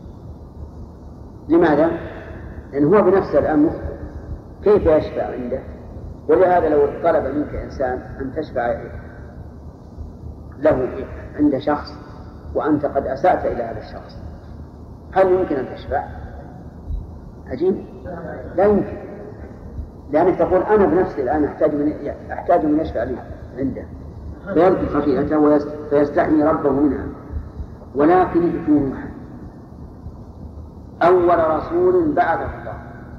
لماذا؟ لأنه هو بنفسه الآن مخطئ، كيف يشفع عنده؟ ولهذا لو طلب منك إنسان أن تشفع له عند شخص وأنت قد أسأت إلى هذا الشخص، هل يمكن أن تشفع؟ عجيب، لا يمكن، لأنك تقول أنا بنفسي الآن أحتاج من أحتاج من يشفع لي عنده، فيذكر خطيئته فيستحمي ربه منها. ولكن نوح أول رسول بعثه الله،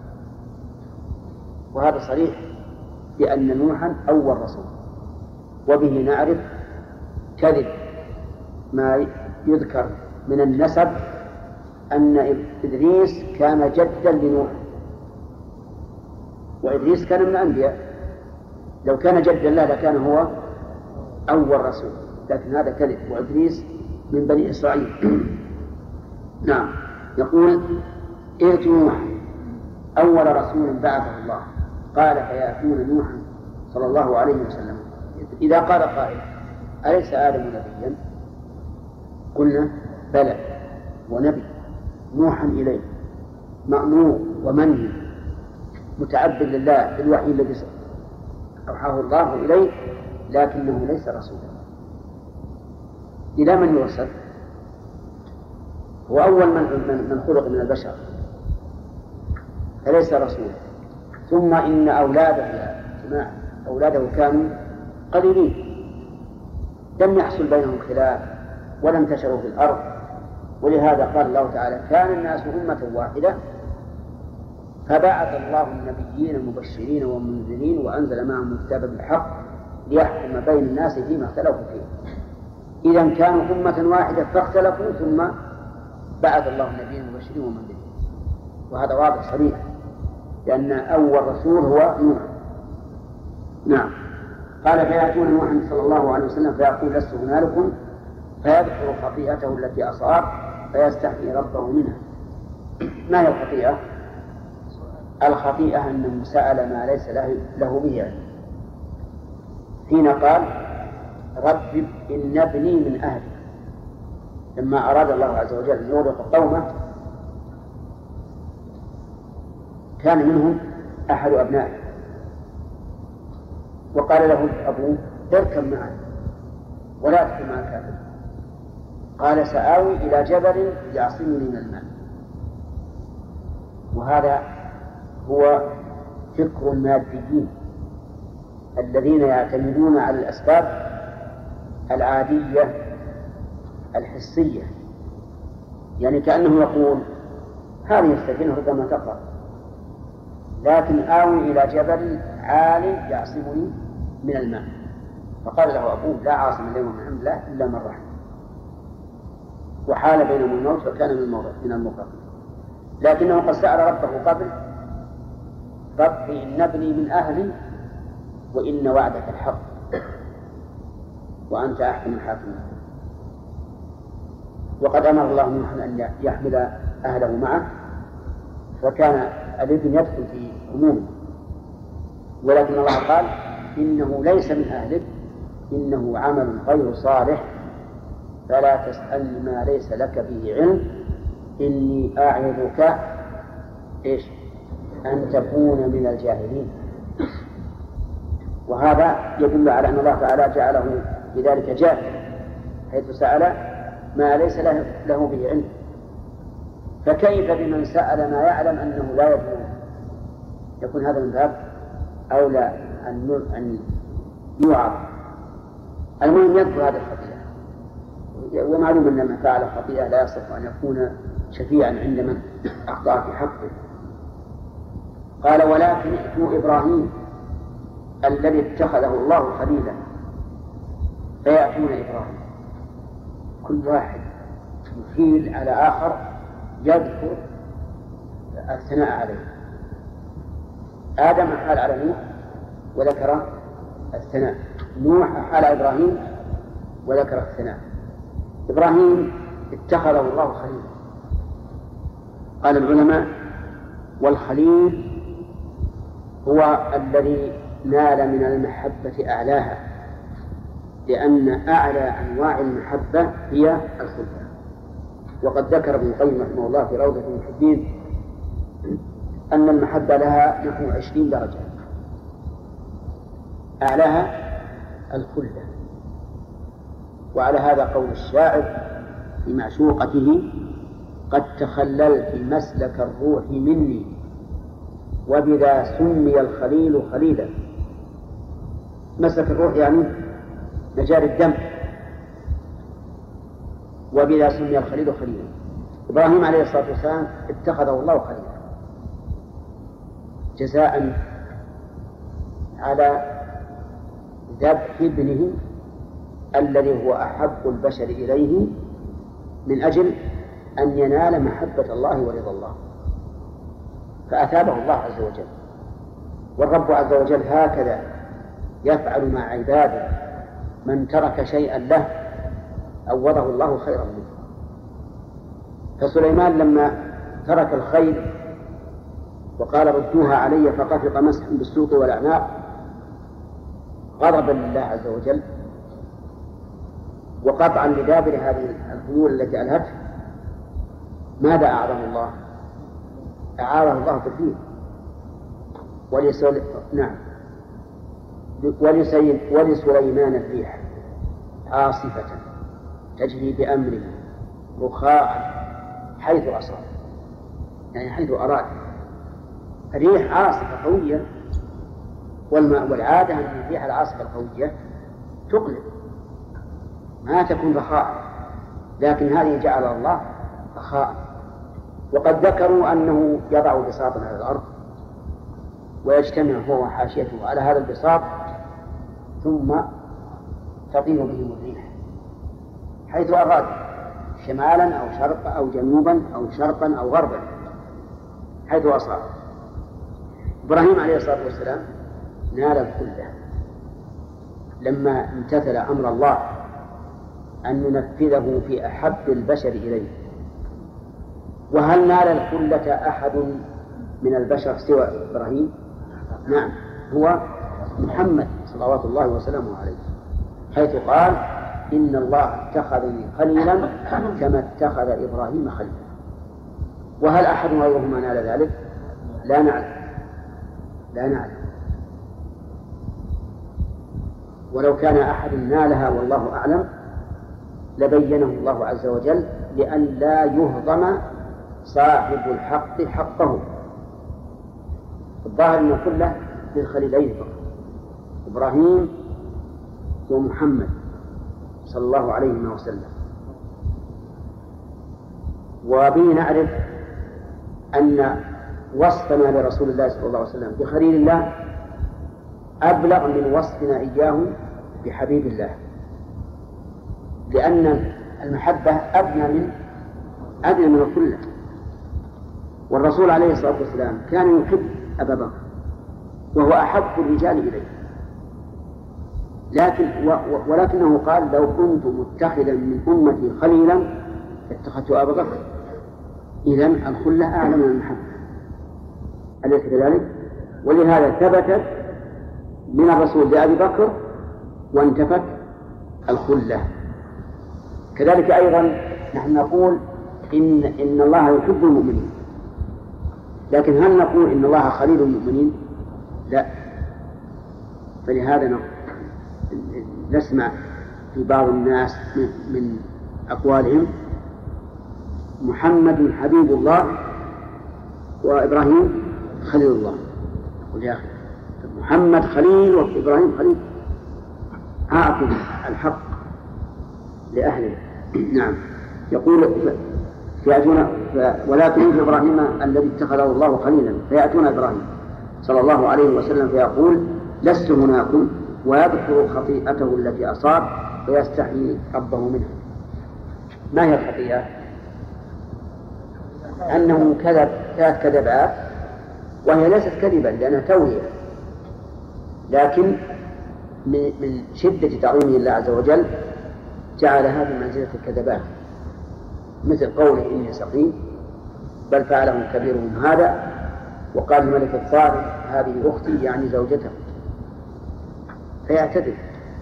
وهذا صريح بأن نوحا أول رسول، وبه نعرف كذب ما يذكر من النسب أن إدريس كان جدا لنوح، وإدريس كان من الأنبياء، لو كان جدا له لكان هو أول رسول، لكن هذا كذب، وإدريس من بني إسرائيل. نعم. يقول ائت نوح أول رسول بعثه الله، قال فيأتون نوحا صلى الله عليه وسلم. إذا قال قائل أليس آدم نبيا؟ قلنا بلى ونبي، نوحا إليه مأمور ومنهي متعبد لله بالوحي الذي أوحاه الله إليه، لكنه ليس رسولا. إلى من يرسل؟ هو أول من, من, من خلق من البشر فليس رسولا. ثم إن أولاده أولاده كانوا قليلين، لم يحصل بينهم خلاف ولا انتشروا في الأرض، ولهذا قال الله تعالى كان الناس أمة واحدة فبعث الله النبيين مبشرين ومنذرين وأنزل معهم الكتاب بالحق ليحكم بين الناس فيما اختلفوا فيه. إذا كانوا أمة واحدة فاختلفوا ثم بعث الله النبيين مبشرين ومنذرين، وهذا واضح صريح، لأن أول رسول هو نوح. نعم. قال فيأتون نوحا صلى الله عليه وسلم فيقول لست هنالكم، فيذكر خطيئته التي أصاب فيستحيي ربه منها. ما هي الخطيئة؟ الخطيئة أنه سأل ما ليس له به علم، حين قال رب إن ابني من أهلي، لما أراد الله عز وجل أن يورث قومه كان منهم أحد أبنائه، وقال له أبوه اركب معه ولا تكن مع الكافر، قال سآوي إلى جبل يعصمني من الماء. وهذا هو فكر الماديين الذين يعتمدون على الأسباب العادية الحسية، يعني كأنه يقول هذه السفينة ربما تقع، لكن آوي إلى جبل عالي يعصمني من الماء. فقال له أبوه لا عاصم اليوم من أمر الله إلا من رحم، وحال بينهم الموت وكان من المغرقين. لكنه قد سأل ربه قبل رب إن ابني من أهلي وإن وعدك الحق وأنت أحكم الحاكمين. وقد أمر الله نوحا أن يحمل أهله معه، فكان الابن يدخل في عمومه، ولكن الله قال إنه ليس من أهلك إنه عمل غير صالح فلا تسألني ما ليس لك به علم إني أعظك إيش أن تكون من الجاهلين. وهذا يدل على أن الله تعالى جعله بذلك جاهل، حيث سأل ما ليس له به علم. فكيف بمن سأل ما يعلم أنه لا يدري؟ يكون هذا من باب أولى أن يوعظ. المهم يذكر هذه الخطيئة، ومعلوم أن من فعل خطيئة لا يصح أن يكون شفيعا عند من أخطأ في حقه. قال ولكن ائتوا إبراهيم الذي اتخذه الله خليلا فيأتون إبراهيم، كل واحد يحيل على آخر يذكر الثناء عليه. آدم أحال على نوح وذكر الثناء، نوح أحال على إبراهيم وذكر الثناء. إبراهيم اتخذه الله خليلا. قال العلماء والخليل هو الذي نال من المحبة أعلاها، لأن أعلى أنواع المحبة هي الخلة. وقد ذكر ابن القيم رحمه الله في روضة المحبين أن المحبة لها نحو عشرين درجة، أعلاها الخلة. وعلى هذا قول الشاعر في معشوقته قد تخللت مسلك الروح مني وبذا سمي الخليل خليلا. مسلك الروح يعني مجاري الدم، وبذا سمي الخليل خليلا. إبراهيم عليه الصلاة والسلام اتخذه الله خليلا جزاء على ذبح ابنه الذي هو أحب البشر إليه من أجل أن ينال محبة الله ورضا الله، فأثابه الله عز وجل. والرب عز وجل هكذا يفعل مع عباده، من ترك شيئا له عوضه الله خيرا منه. فسليمان لما ترك الخير وقال ردوها علي فقفق مسحا بالسوق والأعناق غضبا لله عز وجل وقطعا لدابر هذه الخيول التي ألهته، ماذا أعظم الله؟ أعاره الله بالدين. ولسل... نعم ولسي... ولسليمان الريح عاصفة تجري بأمره رخاء حيث أصاب، يعني حيث أراد. الريح عاصفة قوية، والماء والعادة أن الريح العاصفة القوية تقلب ما تكون رخاء، لكن هذه جعل الله رخاء. وقد ذكروا أنه يضع بساطا على الأرض ويجتمع هو وحاشيته على هذا البساط ثم تطير بهم الريح حيث أراد، شمالا أو شرقا أو جنوبا أو شرقا أو غربا حيث أصاب. إبراهيم عليه الصلاة والسلام نال الخلة لما امتثل أمر الله أن ينفذه في أحب البشر إليه. وهل نال الخلة أحد من البشر سوى إبراهيم؟ نعم، هو محمد صلوات الله وسلامه عليه، حيث قال إن الله اتخذني خليلا كما اتخذ إبراهيم خليلا. وهل أحد غيرهما نال ذلك؟ لا نعلم، لا نعلم. ولو كان أحد نالها والله أعلم لبينه الله عز وجل لأن لا يهضم صاحب الحق حقه. الظاهر أن كله للخليلين فقط، إبراهيم ومحمد صلى الله عليه وسلم. وبه نعرف أن وصفنا لرسول الله صلى الله عليه وسلم بخليل الله أبلغ من وصفنا إياه بحبيب الله، لأن المحبة أدنى من أدنى من الكل. والرسول عليه الصلاة والسلام كان يحب أبا بكر وهو أحب الرجال إليه، لكن ولكنه قال لو كنت متخذا من أمتي خليلا اتخذت أبا بكر. إذن الخلة أعلى من المحبة، أليس كذلك؟ ولهذا ثبتت من الرسول لأبي بكر وانتفت الخلة. كذلك أيضا نحن نقول إن, إن الله يحب المؤمنين، لكن هل نقول إن الله خليل المؤمنين؟ لا. فلهذا نسمع في بعض الناس من أقوالهم محمد حبيب الله وإبراهيم خليل الله. قل يا أخي محمد خليل وإبراهيم خليل، أعطوا الحق لأهله. نعم. يقول فيأتون ولكن إبراهيم الذي اتخذه الله خليلا، فيأتون إبراهيم صلى الله عليه وسلم فيقول لست هناكم، ويذكر خطيئته التي أصاب ويستحيي ربه منها. ما هي الخطيئة؟ أنه كذب ثلاث كذبات، وهي ليست كذبا لأنها توهية، لكن من شدة تعظيمه الله عز وجل جعلها بمنزلة الكذبات، مثل قوله إني سقيم بل فعله كبيرهم هذا، وقال الملك الطارق هذه أختي يعني زوجته، فيعتذر.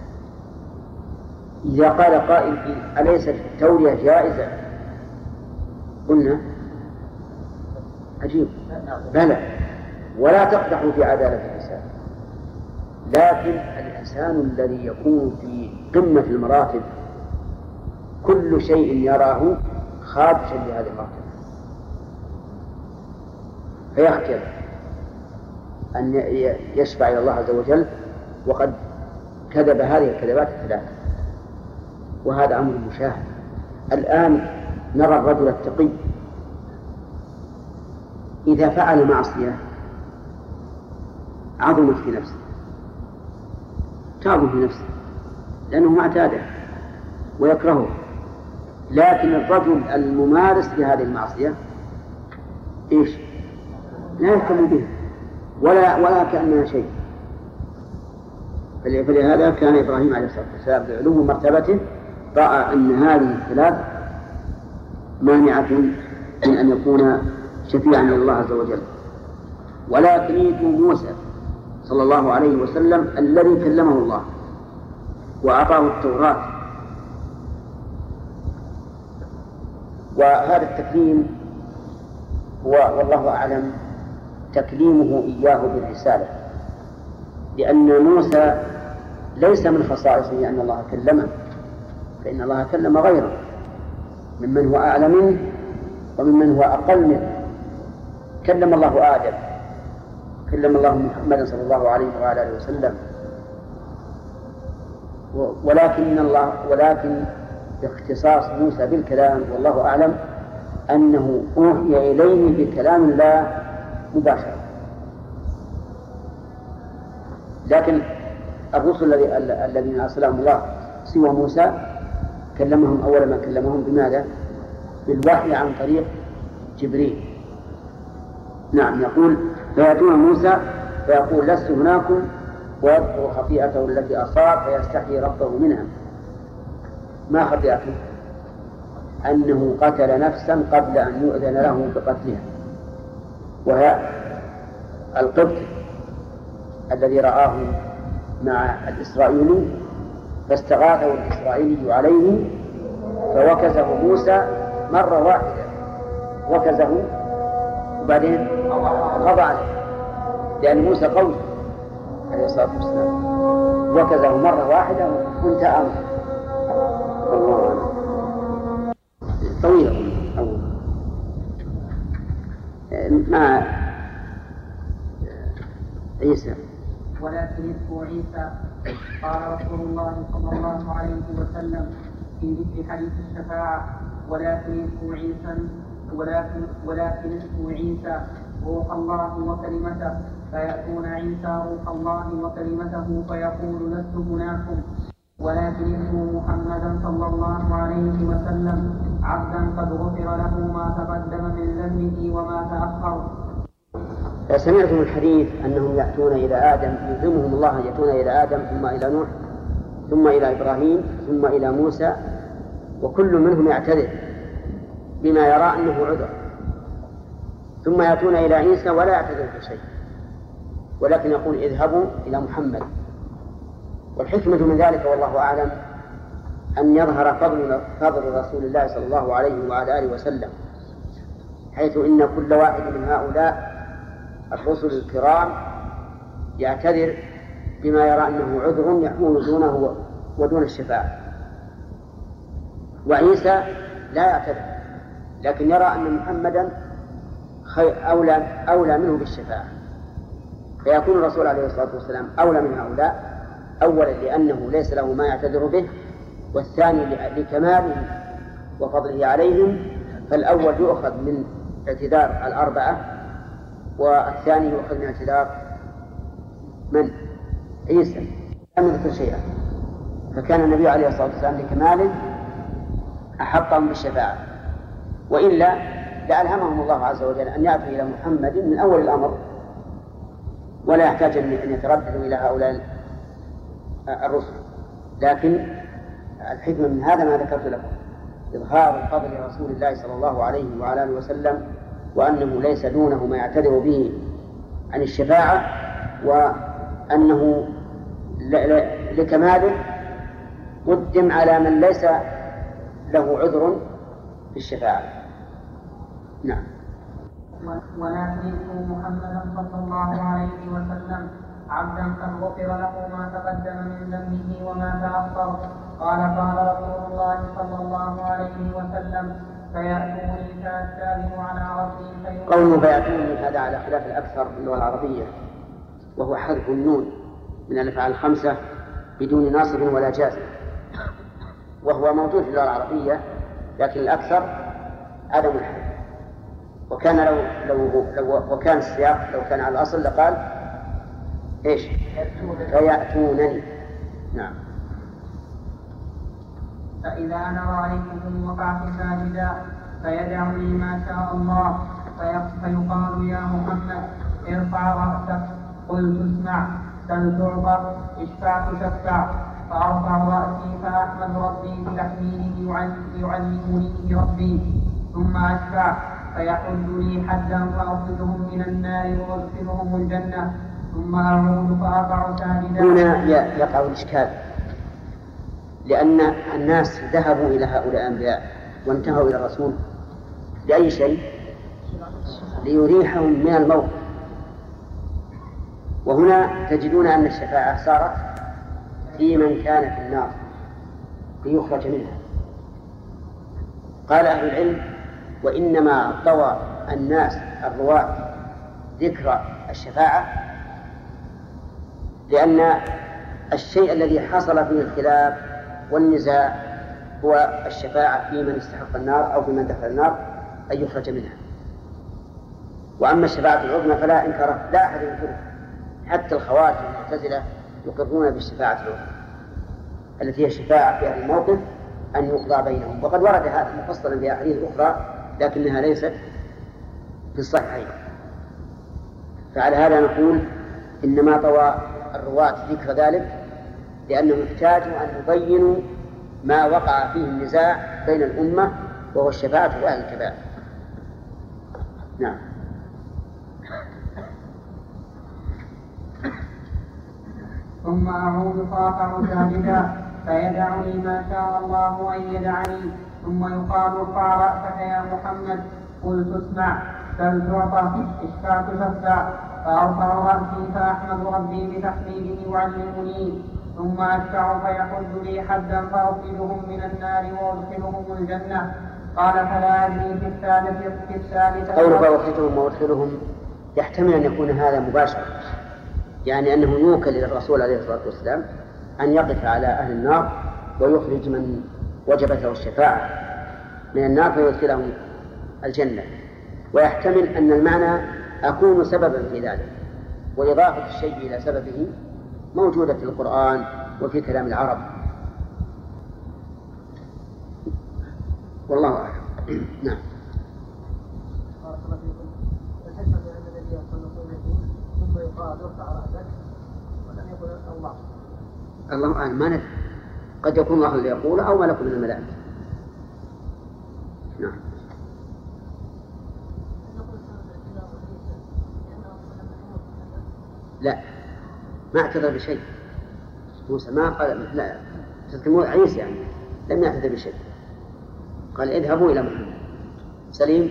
إذا قال قائل أليست التورية جائزة؟ قلنا عجيب، بلى، ولا تقدح في عدالة الإنسان، لكن الإنسان الذي يكون في قمة المراتب كل شيء يراه خادشا لهذه المرتبة فيختل أن يشفع إلى الله عز وجل وقد كذب هذه الكذبات الثلاثة، وهذا أمر مشاهد. الآن نرى الرجل التقي إذا فعل معصية عظمت في نفسه، تعظم في نفسه لأنه ما اعتاده ويكرهه، لكن الرجل الممارس لهذه المعصية إيش؟ لا يهتم بها ولا ولا كأنها شيء. فلهذا كان إبراهيم عليه الصلاة والسلام بعلو مرتبته رأى أن هذه الثلاث مانعة من أن يكون شفيعا إلى الله عز وجل. ولكن موسى صلى الله عليه وسلم الذي كلمه الله وأعطاه التوراة، وهذا التكليم هو والله أعلم تكليمه إياه بالرسالة، لأن موسى ليس من خصائصه أن الله كلمه، فإن الله كلم غيره ممن هو أعلى منه وممن هو أقل منه. كلم الله آدم، كلم الله محمد صلى الله عليه وعلى آله وسلم، ولكن الله ولكن باختصاص موسى بالكلام والله أعلم أنه أوحي إليه بكلام الله مباشرة. لكن الرسل الذين أرسلهم الله سوى موسى كلمهم أول ما كلمهم بماذا؟ بالوحي عن طريق جبريل. نعم. يقول فيأتون موسى فيقول لست هناكم، ويذكر خطيئته التي أصاب فيستحيي ربه منها. ما خطيئته؟ أنه قتل نفسا قبل أن يؤذن له بقتلها، وهي القبطي الذي رآه مع الإسرائيلي فاستغاثه الإسرائيلي عليه فوكزه موسى مرة واحدة، وكزه وبعدين قضى عليه لأن موسى قوي عليه الصلاة والسلام، وكزه مرة واحدة وانتهى أمره. الله أعلم. طويلة مع عيسى. ولكن اسمه عيسى. قال رسول الله صلى الله عليه وسلم في ذكر حديث الشفاعة: ولكن اسمه عيسى ولكن ولكن اسمه عيسى روح الله وكلمته، فيأتون عيسى روح الله وكلمته فيقول: لست هناكم، ولكن اسمه محمدا صلى الله عليه وسلم عبدا قد غفر له ما تقدم من ذنبه وما تأخر. سمعتم الحديث أنهم يأتون إلى آدم، يلزمهم الله يأتون إلى آدم ثم إلى نوح ثم إلى إبراهيم ثم إلى موسى، وكل منهم يعتذر بما يرى أنه عذر، ثم يأتون إلى عيسى ولا يعتذر بشيء، ولكن يقول: اذهبوا إلى محمد. والحكمة من ذلك والله أعلم أن يظهر فضل فضل رسول الله صلى الله عليه وعلى آله وسلم، حيث إن كل واحد من هؤلاء الرسل الكرام يعتذر بما يرى أنه عذر يحمل دونه ودون الشفاعة، وعيسى لا يعتذر لكن يرى أن محمدا أولى, أولى منه بالشفاعة، فيكون الرسول عليه الصلاة والسلام أولى من هؤلاء، أولا لأنه ليس له ما يعتذر به، والثاني لكماله وفضله عليهم، فالأول يؤخذ من اعتذار الأربعة والثاني يؤخذ من اعتذار من؟ عيسى. لم يذكر شيئا، فكان النبي عليه الصلاة والسلام لكماله أحقهم بالشفاعة، وإلا لألهمهم الله عز وجل أن يأتوا إلى محمد من أول الأمر ولا يحتاج أن يترددوا إلى هؤلاء الرسل. لكن الحكمة من هذا ما ذكرت لكم: إظهار فضل رسول الله صلى الله عليه وعلى آله وسلم، وأنه ليس دونه ما يعتذر به عن الشفاعة، وأنه لكماله قدم على من ليس له عذر في الشفاعة. نعم. ولكن محمدا صلى الله عليه وسلم عبدا قد غفر له ما تقدم من ذنبه وما تأخر. قال قال رسول الله صلى الله عليه وسلم: فيأتوني فأستأذن على ربي. قوله فيأتوني هذا على خلاف الأكثر في اللغة العربية، وهو حذف النون من الأفعال الخمسة بدون ناصب ولا جازم، وهو موجود في اللغة العربية، لكن الأكثر عدم الحذف. وكان لو لو لو وكان السياق لو كان على الأصل لقال إيش؟ فيأتونني. نعم. فإذا أنا رأيتكم وقعت ساجدا فيدع لي ما شاء الله، فيقال: يا محمد ارفع رأسك. قلت: اسمع، سل تعطى، اشفع تشفع. فأرفع رأسي فأحمد ربي بتحميده يعلمني ربي، ثم أشفع فيحد لي حدا فأخرجهم من النار وأدخلهم الجنة، ثم أعود فأقع ساجدا. هنا يقع الإشكال، لأن الناس ذهبوا إلى هؤلاء الأنبياء وانتهوا إلى الرسول لأي شيء؟ ليريحهم من الموت. وهنا تجدون أن الشفاعة صارت في من كان في النار ليخرج منها. قال أهل العلم: وإنما طوى الناس الرواة ذكر الشفاعة لأن الشيء الذي حصل فيه الخلاف والنزاع هو الشفاعة في من استحق النار أو في من دخل النار أن يخرج منها. وأما الشفاعة العظمى فلا إنكار، لا أحد ينكرها، حتى الخوارج والمعتزلة يقرون بالشفاعة العظمى التي هي الشفاعة في أهل الموقف أن يقضى بينهم، وقد ورد هذا مفصلا في أحاديث أخرى لكنها ليست في الصحيحين. فعلى هذا نقول إنما طوى الرواة ذكر ذلك لأنهم احتاجوا أن يبينوا ما وقع فيه النزاع بين الأمة، وهو الشفاعة في أهل الكبائر. نعم. ثم أعود صافع ساجدا فيدعني ما شاء الله أن يدعني، ثم يقال ارفع رأسك يا محمد، قلت اسمع، بل تعطى، اشفع تشفع، فأرفع رأسي فأحمد ربي بتحميده يعلمني، ثم أشفع فيحد لي حدا فأخرجهم من النار وأدخلهم الجنة. قال فلا أدري في الثالثة في الثالثة قول فأخرجهم وأدخلهم يحتمل أن يكون هذا مباشر، يعني أنه يوكل إلى الرسول عليه الصلاة والسلام أن يقف على أهل النار ويخرج من وجبته الشفاعة من النار فيدخلهم الجنة. ويحتمل أن المعنى أكون سببا في ذلك، وإضافة الشيء إلى سببه موجودة في القرآن وفي كلام العرب، والله أعلم. نعم. ثم يقال ارفع رأسك ولم يقل الله. الله أعلم، ما ندري، قد يكون الله اللي يقوله أو ملك من الملائكة. نعم. لا، ما اعتذر بشيء موسى، ما قال لا تذكرون عيسى يعني لم يعتذر بشيء، قال اذهبوا إلى محمد. سليم.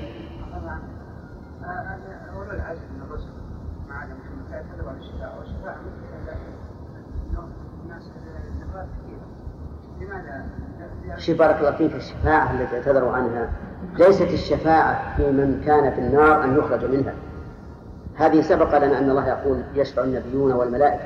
أولو العزم من الرسل ما عدا محمد يعتذر عن الشفاعة، والشفاعة الناس النفرات كثيرة، لماذا؟ شوف بارك الله فيك، الشفاعة التي اعتذروا عنها ليست الشفاعة في من كان في النار أن يخرج منها، هذه سبق لنا أن الله يقول يشفع النبيون والملائكة.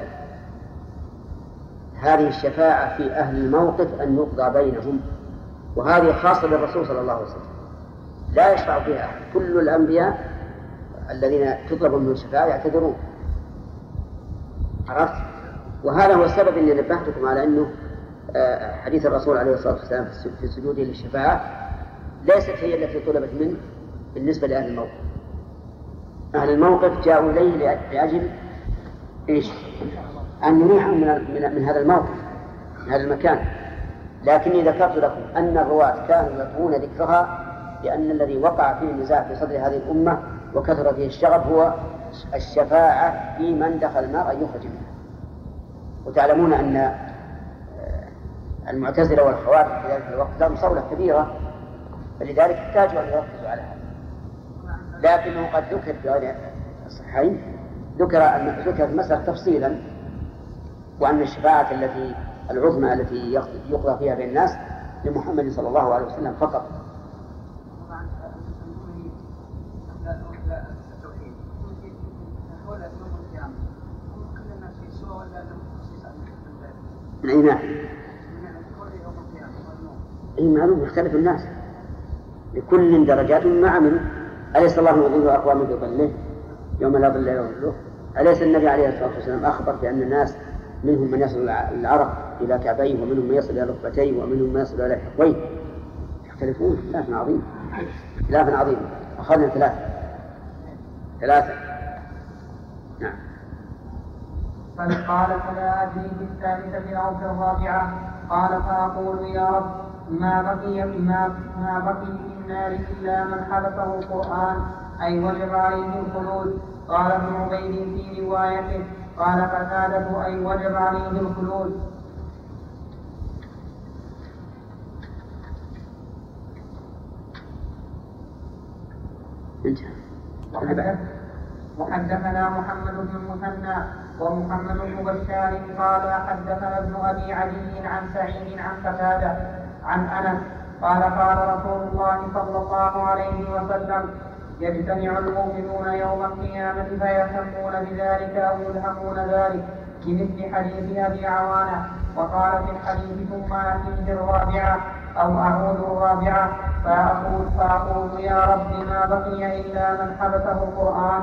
هذه الشفاعة في أهل الموقف أن يقضى بينهم، وهذه خاصة بالرسول صلى الله عليه وسلم، لا يشفع فيها أحد. كل الأنبياء الذين تطلب منهم الشفاعة يعتذرون، عرفت؟ وهذا هو السبب أني نبهتكم على أنه حديث الرسول عليه الصلاة والسلام في سجوده للشفاعة ليست هي التي طلبت منه بالنسبة لأهل الموقف. أهل الموقف جاءوا إليه لأجل إيش؟ أن ينيحهم من, من, من هذا الموقف، من هذا المكان. لكني ذكرت لكم أن الرواة كانوا يطوون ذكرها لأن الذي وقع فيه النزاع في صدر هذه الأمة وكثر فيه الشغب هو الشفاعة في من دخل النار أن يخرج منها. وتعلمون أن المعتزلة والخوارج في ذلك الوقت لهم صولة كبيرة، فلذلك احتاجوا أن يركزوا على هذا. لكنه قد ذكر في غير الصحيحين ذكر ذكر المسألة تفصيلا، وأن الشفاعة التي العظمى التي يقضى فيها بين الناس لمحمد صلى الله عليه وسلم فقط. من أي ناحية؟ أي معلوم، يختلف الناس لكل درجات ما عملوا. أليس الله يظل أقوام بظله يوم لا ظل إلا ظله؟ أليس النبي عليه الصلاة والسلام أخبر بأن الناس منهم من يصل العرق إلى كعبيه، ومنهم من يصل إلى ركبتيه، ومنهم من يصل إلى حقويه؟ يختلفون اختلاف عظيم، اختلاف عظيم. أخذنا ثلاثة ثلاثة نعم. فقال فلا أدري في الثالثة أو في الرابعة. قال فأقول يا رب ما بقي ما, ما بقي في النار إلا من حبسه القرآن أي وجب عليه الخلود. قال ابن عبيد في روايته قال قتادة أي وجب عليه الخلود. وحدثنا محمد بن المثنى ومحمد بن بشار قال حدثنا ابن أبي علي عن سعيد عن قتادة عن أنس قال قال رسول الله صلى الله عليه وسلم يجتمع المؤمنون يوم القيامة فيهتمون بذلك أو يلهمون ذلك بمثل حديث أبي عوانة. وقال في الحديث ثم أتيه الرابعة أو أعود الرابعة فأقول, فأقول يا رب ما بقي إلا من حبسه القرآن.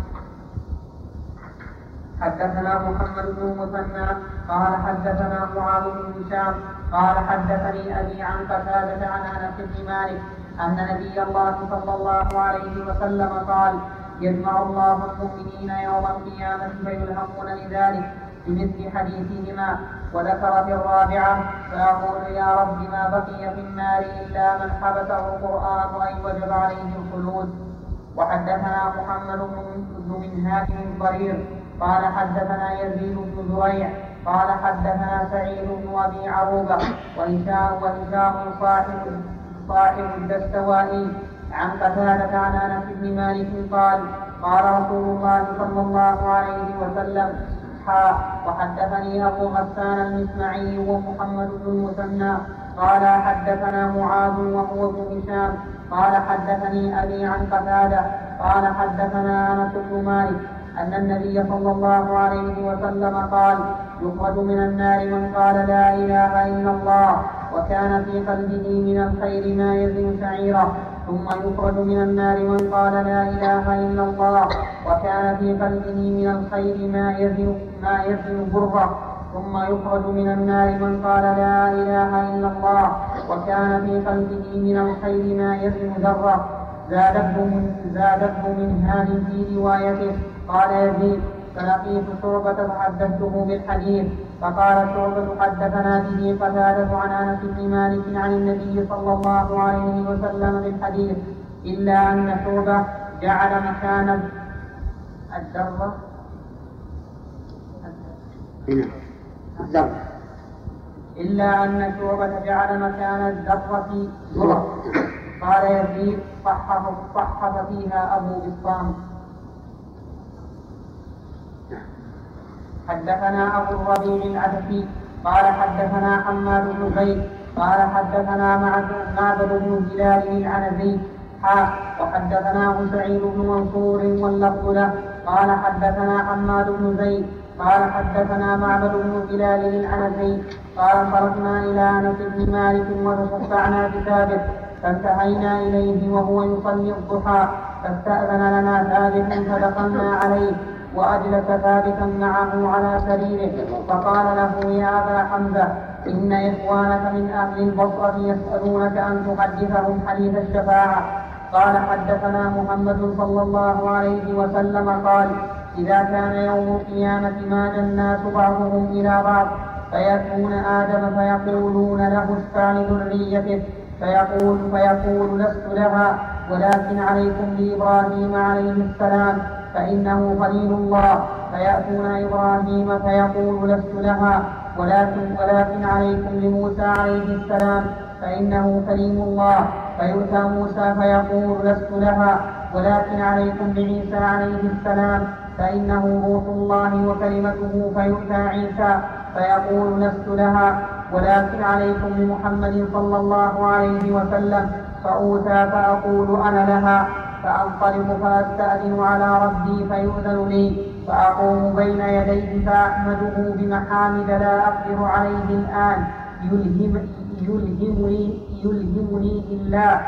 حدثنا محمد بن المثنى قال حدثنا معاذ بن هشام قال حدثني أبي عن قتادة عن أنس بن مالك أن نبي الله صلى الله عليه وسلم قال يجمع الله المؤمنين يوم القيامة فيلهمون لذلك بمثل حديثهما. وذكر في الرابعة فأقول يا رب ما بقي في النار إلا من حبسه القرآن أي وجب عليه الخلود. وحدثنا محمد بن منهاج الضرير قال حدثنا يزيد بن زريع قال حدثنا سعيد بن أبي عروبة وهشام وهشام صاحب صاحب الدستوائي عن قتادة عن أنس بن مالك قال قال رسول الله صلى الله عليه وسلم حا وحدثني أبو غسان المسمعي ومحمد بن المثنى قال حدثنا معاذ وهو ابن هشام قال حدثني أبي عن قتادة قال حدثنا أنس بن مالك أن النبي صلى الله عليه وسلم قال يخرج من النار من قال لا إله إلا الله وكان في قلبه من الخير ما يزن شعيرا ثم يخرج من النار من قال لا إله إلا الله وكان في قلبه من الخير ما يزن ما يزن بره ثم يخرج من النار من قال لا إله إلا الله وكان في قلبه من الخير ما يزن ذرة زادته من زادته من هذه في روايته. قال يزيد فلقيت شعبة فحدثته بالحديث فقال شعبة حدثنا به قتادة عن أنس بن مالك عن النبي صلى الله عليه وسلم بالحديث إلا أن شعبة جعل مكان الذرة إلا أن شعبة جعل مكان الذرة ذرة. قال يزيد صحف صحف فيها أبو بسطام. حدثنا أبو الربيع العتكي قال حدثنا حماد بن زيد قال حدثنا معبد بن هلال العنزي حا وحدثناه سعيد بن منصور واللفظ له قال حدثنا حماد بن زيد قال حدثنا معبد بن هلال العنزي قال خرجنا إلى أنس بن مالك وتشفعنا بثابت فانتهينا إليه وهو يصلي الضحى فاستأذن لنا ثابت فدخلنا عليه وأجلس ثابتا معه على سريره فقال له يا أبا حمزة إن إخوانك من أهل البصرة يسألونك أن تحدثهم حديث الشفاعة. قال حدثنا محمد صلى الله عليه وسلم قال إذا كان يوم القيامة مال الناس بعضهم إلى بعض فيأتون آدم فيقولون له اشفع لذريته فيقول فيقول لست لها ولكن عليكم بإبراهيم عليه السلام فإنه خليل الله فيأتون إبراهيم فيقول لست لها ولكن, ولكن عليكم بموسى عليه السلام فإنه كريم الله فيؤتى موسى فيقول لست لها ولكن عليكم بعيسى عليه السلام فإنه روح الله وكلمته فيؤتى عيسى فيقول لست لها ولكن عليكم بمحمد صلى الله عليه وسلم فأوتى فأقول أنا لها فأنطلق فأستأذن على ربي فيؤذن لي فأقوم بين يديه فأحمده بمحامد لا أقدر عليه الآن يلهم يلهمني يلهمني إلا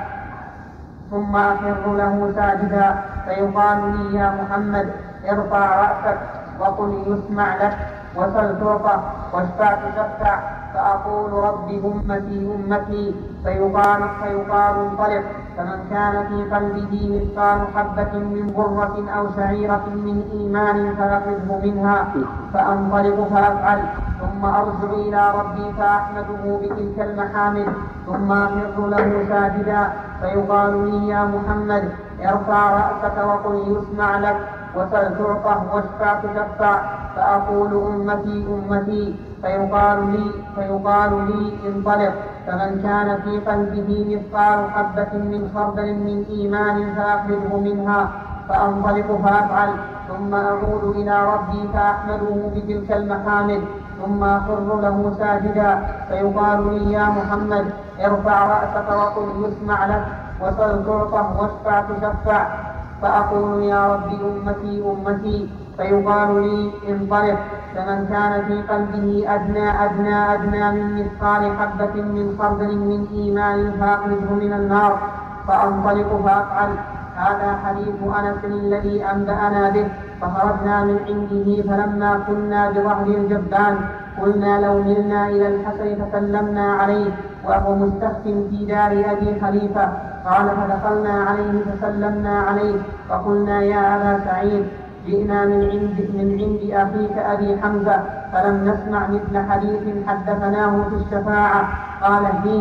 ثم أخر له ساجدا فيقال لي يا محمد ارفع رأسك وقل يسمع لك وسل تعطى واشفع تشفع فأقول رب أمتي أمتي فيقال فيقال انطلق فمن كان في قلبه مثقال حبة من برة أو شعيرة من إيمان فأخذه منها فأنطلق فأفعل ثم أرجع إلى ربي فأحمده بتلك المحامد ثم أخر له ساجدا فيقال لي يا محمد ارفع رأسك وقل يسمع لك وسل تعطى واشفع تشفع فأقول أمتي أمتي فيقال لي فيقال لي انطلق فمن كان في قلبه مثقال حبة من خردل من إيمان فأخرجه منها فأنطلق فأفعل ثم أعود إلى ربي فأحمده بتلك المحامد ثم أخر له ساجدا فيقال لي يا محمد ارفع رأسك وقل يسمع لك وسل تعطى واشفع تشفع فأقول يا رب أمتي أمتي فيقال لي انطلق فمن كان في قلبه أدنى أدنى أدنى من مثقال حبة من خردل من إيمان فأخرجه من النار فأنطلق فأفعل. هذا حديث أنس الذي أنبأنا به. فخرجنا من عنده فلما كنا بظهر الجبان قلنا لو ملنا إلى الحسن فسلمنا عليه وهو مستخف في دار أبي خليفة. قال فدخلنا عليه فسلمنا عليه فقلنا يا أبا سعيد جئنا من عند من عند أخيك أبي حمزة فلم نسمع مثل حديث حدثناه في الشفاعة. قال فيه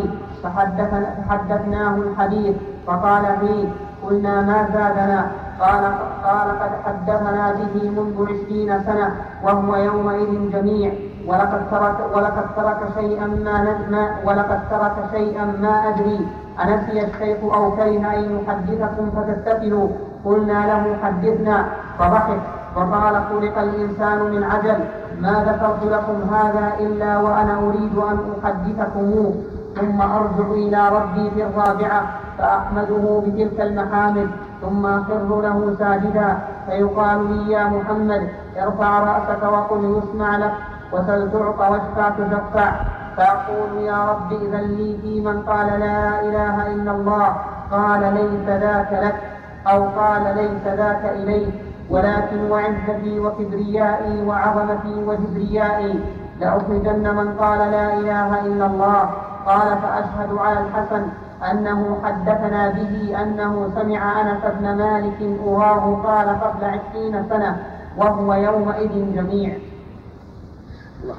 فحدثناه الحديث فقال فيه قلنا ما زادنا. قال قال قد حدثنا به منذ عشرين سنة وهو يومئذ جميع. ولقد ترك ولقد ترك شيئا ما ما ولقد ترك شيئا ما أدري أنسي الشيخ أو كره أن يحدثكم فتستفلوا. قلنا له حدثنا فضحك وقال خلق الإنسان من عجل ما ذكرت لكم هذا إلا وأنا أريد أن أحدثكموه ثم أرجع إلى ربي في الرابعة فأحمده بتلك المحامد ثم أخر له ساجدا فيقال لي يا محمد ارفع رأسك وقل يسمع لك وسل تعط واشفع تشفع فأقول يا رب إذن لي في من قال لا إله إلا الله قال ليس ذاك لك أو قال ليس ذاك إليك ولكن وعزتي وكبريائي وعظمتي وجبريائي لأخرجن من قال لا إله إلا الله. قال فأشهد على الحسن أنه حدثنا به أنه سمع أنس بن مالك أراه قال قبل عشرين سنة وهو يومئذ جميع. الله.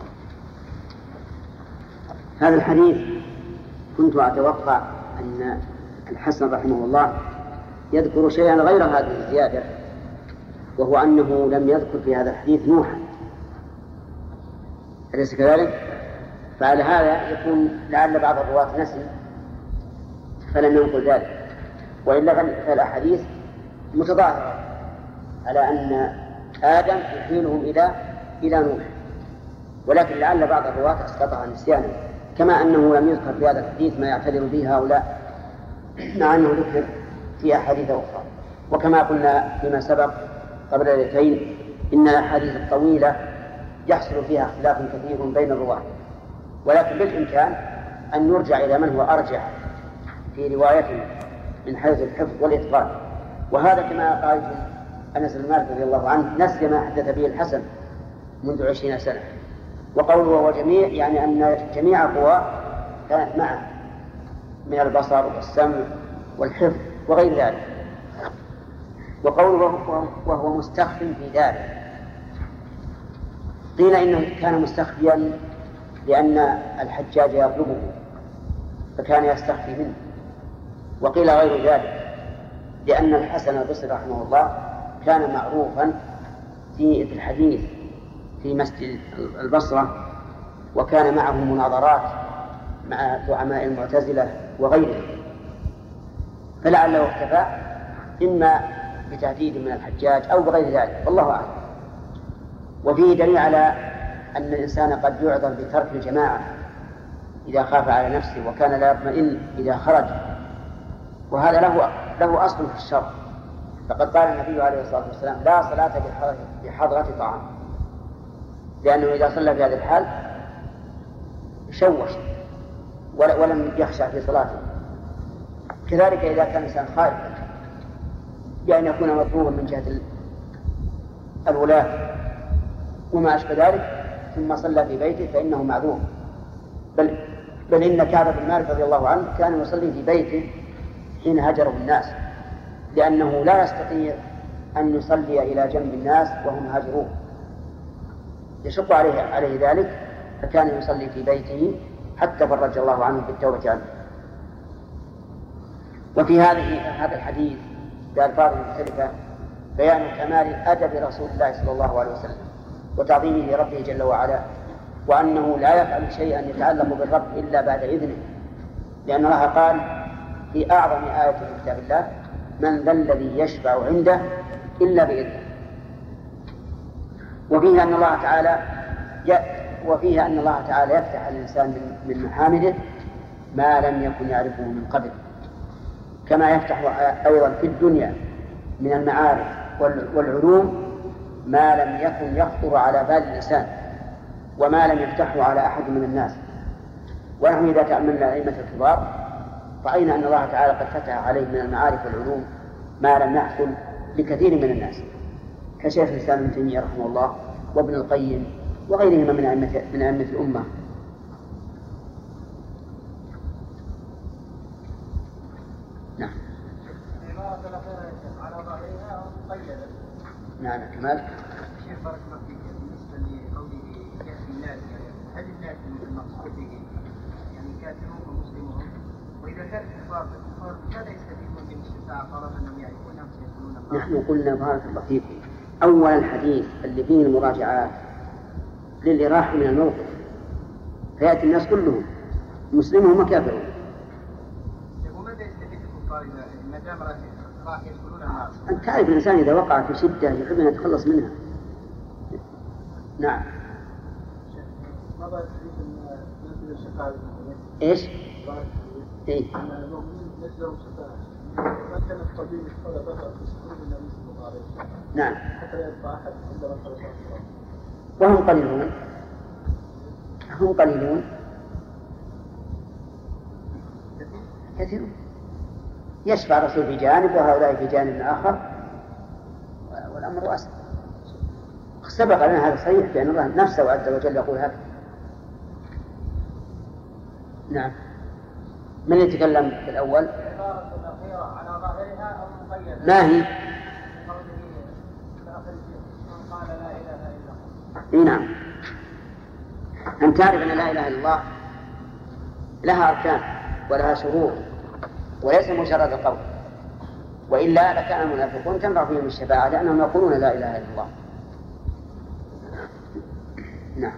هذا الحديث كنت أتوقع أن الحسن رحمه الله يذكر شيئا غير هذه الزيادة، وهو أنه لم يذكر في هذا الحديث نوحا، أليس كذلك؟ فعلى هذا يكون لعل بعض الرواة نسي فلم ينقل ذلك، وإلا فالأحاديث متظاهرة على أن آدم يحيلهم إلى إلى نوح، ولكن لعل بعض الرواة استطاع نسيانه، كما أنه لم يذكر في هذا الحديث ما يعتذر به هؤلاء مع أنه ذكر في أحاديث أخرى. وكما قلنا فيما سبق قبل ليلتين إن الأحاديث الطويلة يحصل فيها اختلاف كثير بين الرواة، ولكن بالإمكان أن يرجع إلى من هو أرجح في روايته من حيث الحفظ والإتقان. وهذا كما قال أنس بن مالك رضي الله عنه نسي ما حدث به الحسن منذ عشرين سنة. وقوله هو جميع يعني أن جميع القوى كانت معه من البصر والسمع والحفظ وغير ذلك. وقوله وهو مستخف في داره، قيل إنه كان مستخفيا لأن الحجاج يطلبه فكان يستخفي منه، وقيل غير ذلك لأن الحسن البصري رحمه الله كان معروفا في الحديث في مسجد البصرة، وكان معه مناظرات مع زعماء المعتزلة وغيره، فلعله اختفى إما بتهديد من الحجاج أو بغير ذلك، والله أعلم. وفيه دليل على أن الإنسان قد يعذر بترك الجماعة إذا خاف على نفسه وكان لا يطمئن إذا خرج، وهذا له له أصل في الشرع. فقد قال النبي عليه الصلاة والسلام لا صلاة بحضرة طعام، لأنه إذا صلى في هذه الحال شوش ولم يخشع في صلاته. كذلك إذا كان الإنسان خارجا بأن يكون مطلوبا من جهة الولاة وما أشبه ذلك ثم صلى في بيته فإنه معذور. بل, بل إن كعب بن مالك رضي الله عنه كان يصلي في بيته حين هجره الناس، لأنه لا يستطيع أن يصلي إلى جنب الناس وهم هاجرون، يشق عليه, عليه ذلك، فكان يصلي في بيته حتى فرج الله عنه بالتوبة عنه. وفي هذه هذا الحديث بألفاظ مختلفة بيان كمال أدب رسول الله صلى الله عليه وسلم وتعظيمه لربه جل وعلا، وأنه لا يفعل شيئا يتعلق بالرب إلا بعد إذنه، لأن الله قال في أعظم آية في كتاب الله من ذا الذي يشفع عنده إلا بإذنه. وفيها أن الله تعالى وفيها أن الله تعالى يفتح الإنسان من محامده ما لم يكن يعرفه من قبل، كما يفتح أيضا في الدنيا من المعارف والعلوم ما لم يكن يخطر على بال الإنسان وما لم يفتحه على أحد من الناس. ونحن إذا تأملنا أئمة الكبار رأينا أن الله تعالى قد فتح عليه من المعارف والعلوم ما لم يحصل لكثير من الناس، كشيخ الإسلام ابن تيمية رحمه الله وابن القيم وغيرهما من أئمة من أئمة الأمة. نعم. العبارة الأخيرة على ظاهرها مقيدة. نعم كمال. الشيخ بارك الله فيك، بالنسبة لقوله يأتي الناس، هل الناس المقصود به يعني كافرون ومسلمون؟ وإذا كان الكفار الكفار ماذا يستفيدون من الشفاعة طالما أنهم يعرفون أنهم سيكونون؟ نحن قلنا بارك الله فيكم أول الحديث اللي فيه المراجعات للإراحة من الموقف، فيأتي الناس كلهم مسلمون وكافرون. وماذا يستفيد الكفار إذا ما دام راح يدخلون النار؟ أنت تعرف الإنسان إذا وقع في شدة يحب أن يتخلص منها. نعم. ماذا يستفيد من الشفاعة؟ إيش؟ إيه؟ ما كان الطبيب ولا بطل في سكون النبي صلى الله عليه وسلم. نعم. حتى لا يبقى أحد عندما خرج عن الصلاة. وهم قليلون. هم قليلون. كثيرون. يشفع الرسول في جانب وهؤلاء في جانب آخر والأمر واسع. سبق لنا هذا صحيح بأن الله نفسه عز وجل يقول هذا. نعم. من يتكلم في الأول؟ العبارة الأخيرة على ظاهرها أو مقيدة؟ ما هي؟ قوله من قال لا إله إلا الله. إيه نعم. أن تعرف أن لا إله إلا الله لها أركان ولها شروط وليس مجرد القول، وإلا لكان المنافقون تنفع فيهم الشفاعة لأنهم يقولون لا إله إلا الله. نعم.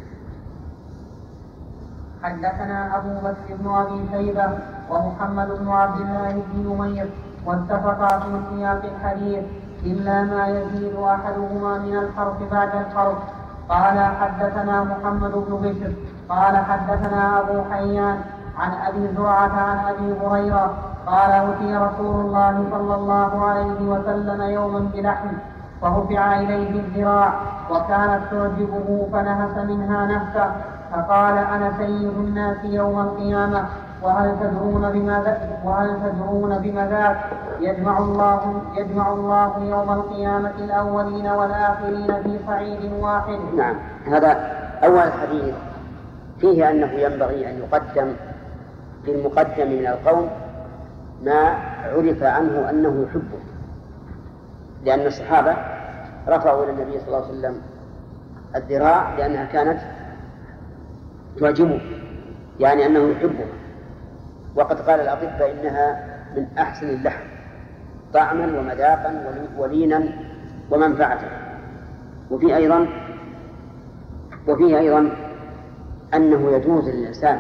حدثنا أبو بكر بن أبي شيبة ومحمد بن عبد الله بن نمير واتفقا في سياق الحديث إلا ما يزيد أحدهما من الحرف بعد الحرف. قال حدثنا محمد بن بشر قال حدثنا أبو حيان عن أبي زرعة عن أبي هريرة قال أتي رسول الله صلى الله عليه وسلم يوما بلحم فرفع إليه الذراع وكانت تعجبه فنهس منها نهسا فقال أنا سيد الناس يوم القيامة وهل تدرون بما وهل تدرون بما ذاك؟ يجمع الله يجمع الله يوم القيامة الأولين والآخرين في صعيد واحد. نعم. هذا أول الحديث فيه أنه ينبغي أن يقدم للمقدم من القوم ما عرف عنه أنه يحبه، لأن الصحابة رفعوا إلى النبي صلى الله عليه وسلم الذراع لأنها كانت تعجبه، يعني أنه يحبه. وقد قال الأطباء إنها من أحسن اللحم طعما ومذاقا ولينا ومنفعة. وفيه أيضا وفيه أيضا أنه يجوز للإنسان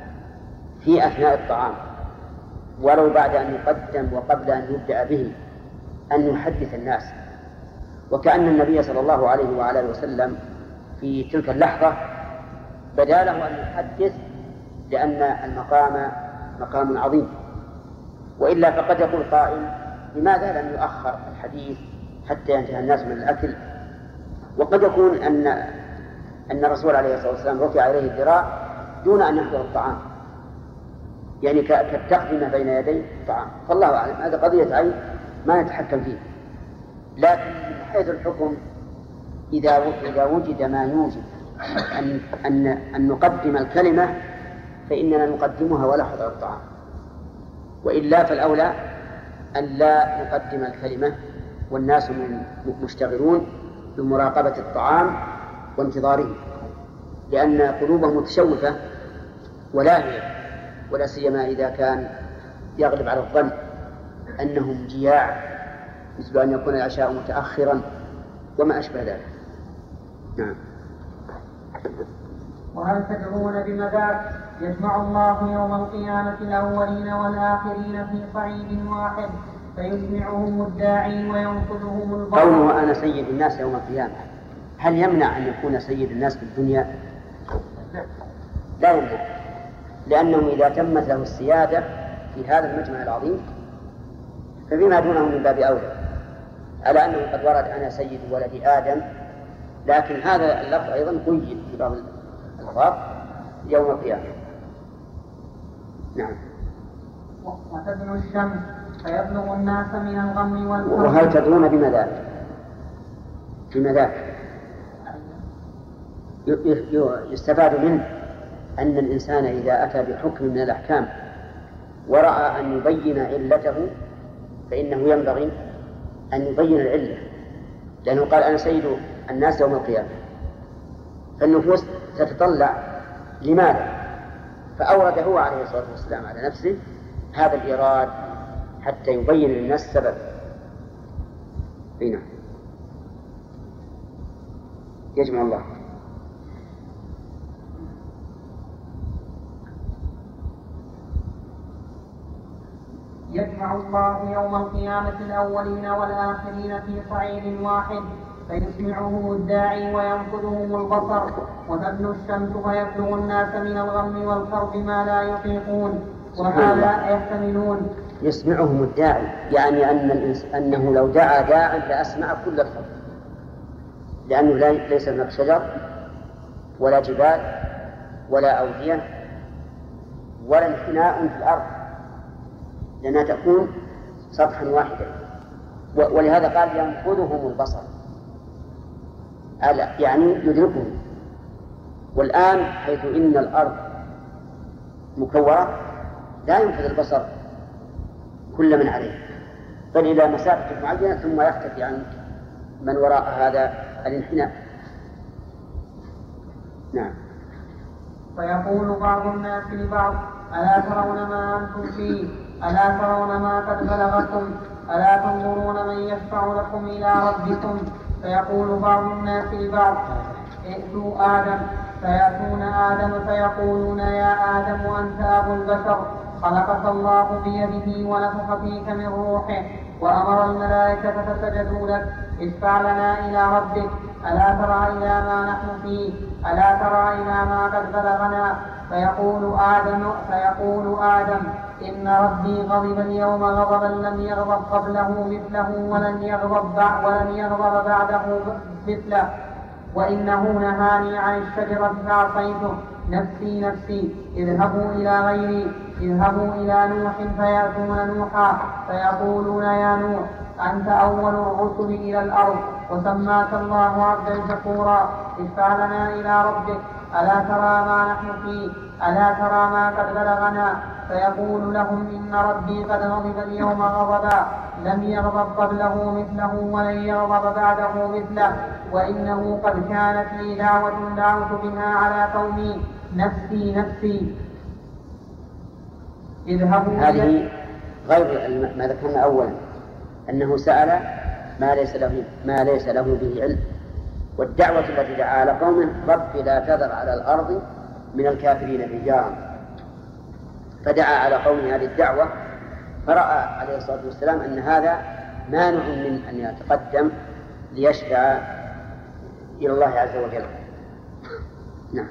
في أثناء الطعام ولو بعد أن يقدم وقبل أن يبدأ به أن يحدث الناس، وكأن النبي صلى الله عليه وعلى وسلم في تلك اللحظة بدا له أن يحدث لأن المقام مقام عظيم، وإلا فقد يقول قائل لماذا لم يؤخر الحديث حتى ينتهي الناس من الأكل؟ وقد يكون أن أن الرسول عليه الصلاة والسلام رفع إليه الذراع دون أن يحضر الطعام، يعني كالتقدمة بين يدي الطعام، فالله أعلم. هذا قضية عين ما نتحكم فيه، لكن من حيث الحكم إذا إذا وجد ما يوجب أن أن أن نقدم الكلمة فإننا نقدمها ولا حضر الطعام، وإلا فالأولى أن لا نقدم الكلمة والناس مشتغلون بمراقبة الطعام وانتظاره، لأن قلوبهم متشوفة ولاهية، ولا سيما إذا كان يغلب على الظن أنهم جياع، مثل أن يكون العشاء متأخرا وما أشبه ذلك. نعم. وهل تدرون بما ذاك؟ يجمع الله يوم القيامة الأولين والآخرين في صعيد واحد فيسمعهم الداعي وينقذهم البصر. قوله أنا سيد الناس يوم القيامة هل يمنع أن يكون سيد الناس في الدنيا؟ لا يمنع، لأنه إذا تمت له السيادة في هذا المجمع العظيم فبما دونه من باب أولى، على أنه قد ورد أنا سيد ولد آدم، لكن هذا اللفظ أيضا قيد في بعض الألفاظ يوم القيامة. نعم. وتدنو الشمس فيبلغ الناس من الغم والكرب. وهل تدرون بما ذاك؟ بما ذاك يستفاد منه أن الإنسان إذا أتى بحكم من الأحكام ورأى أن يبين علته فإنه ينبغي أن يبين العلة، لأنه قال أنا سيد الناس يوم القيامة، فالنفوس تتطلع لماذا؟ فأورد هو عليه الصلاة والسلام على نفسه هذا الإيراد حتى يبين للناس السبب. هنا يجمع الله. يجمع الله يوم القيامة الأولين والآخرين في صعيد واحد فيسمعهم الداعي وينفذهم البصر وتدنو الشمس فيبلغ الناس من الغم والكرب ما لا يطيقون وهذا يحتملون. يسمعهم الداعي يعني أن أنه لو دعا داعا لأسمع كل الخلق، لأنه ليس هناك شجر ولا جبال ولا أودية ولا انحناء في الأرض، لأنها تكون سطحا واحدا، ولهذا قال ينفذهم البصر يعني يدركهم. والآن حيث إن الأرض مكورة لا ينفذ البصر كل من عليه، بل إلى مسافة معينة ثم يختفي عن من وراء هذا الانحناء. نعم. فيقول بعض الناس لبعض ألا ترون ما أنتم فيه، ألا ترون ما قد بلغكم، ألا تنظرون من يشفع لكم إلى ربكم. فيقول بعض الناس لبعض ائتوا آدم، فيأتون آدم فيقولون يا آدم أنت أبو البشر، خلقك الله بيده ونفخ فيك من روحه وأمر الملائكة فسجدوا لك، اشفع لنا إلى ربك، ألا ترى إلى ما نحن فيه، ألا ترى إلى ما قد بلغنا. فيقول آدم فيقول آدم إن ربي غضب اليوم غضبا لم يغضب قبله مثله ولن يغضب بعد ولن يغضب بعده مثله، وإنه نهاني عن الشجرة فعصيته، نفسي نفسي، اذهبوا إلى غيري، اذهبوا إلى نوح فيأتون نوحا فيقولون يا نوح أنت أول الرسل إلى الأرض وسماك الله عبدا شكورا، اشفع لنا إلى ربك، ألا ترى ما نحن فيه، ألا ترى ما قد بلغنا. فيقول لهم إن ربي قد غضب اليوم غضبا لم يغضب قبله مثله ولن يغضب بعده مثله، وإنه قد كانت لي دعوة دعوت بها على قومي، نفسي نفسي، اذهبوا. هذه غير ما ذكرنا أولا، أنه سأل ما ليس له ما ليس له به علم، والدعوة التي دعا على قومه رب لا تذر على الأرض من الكافرين ديارا، فدعا على قومه هذه الدعوة، فرأى عليه الصلاة والسلام أن هذا مانع من أن يتقدم ليشفع إلى الله عز وجل. نعم.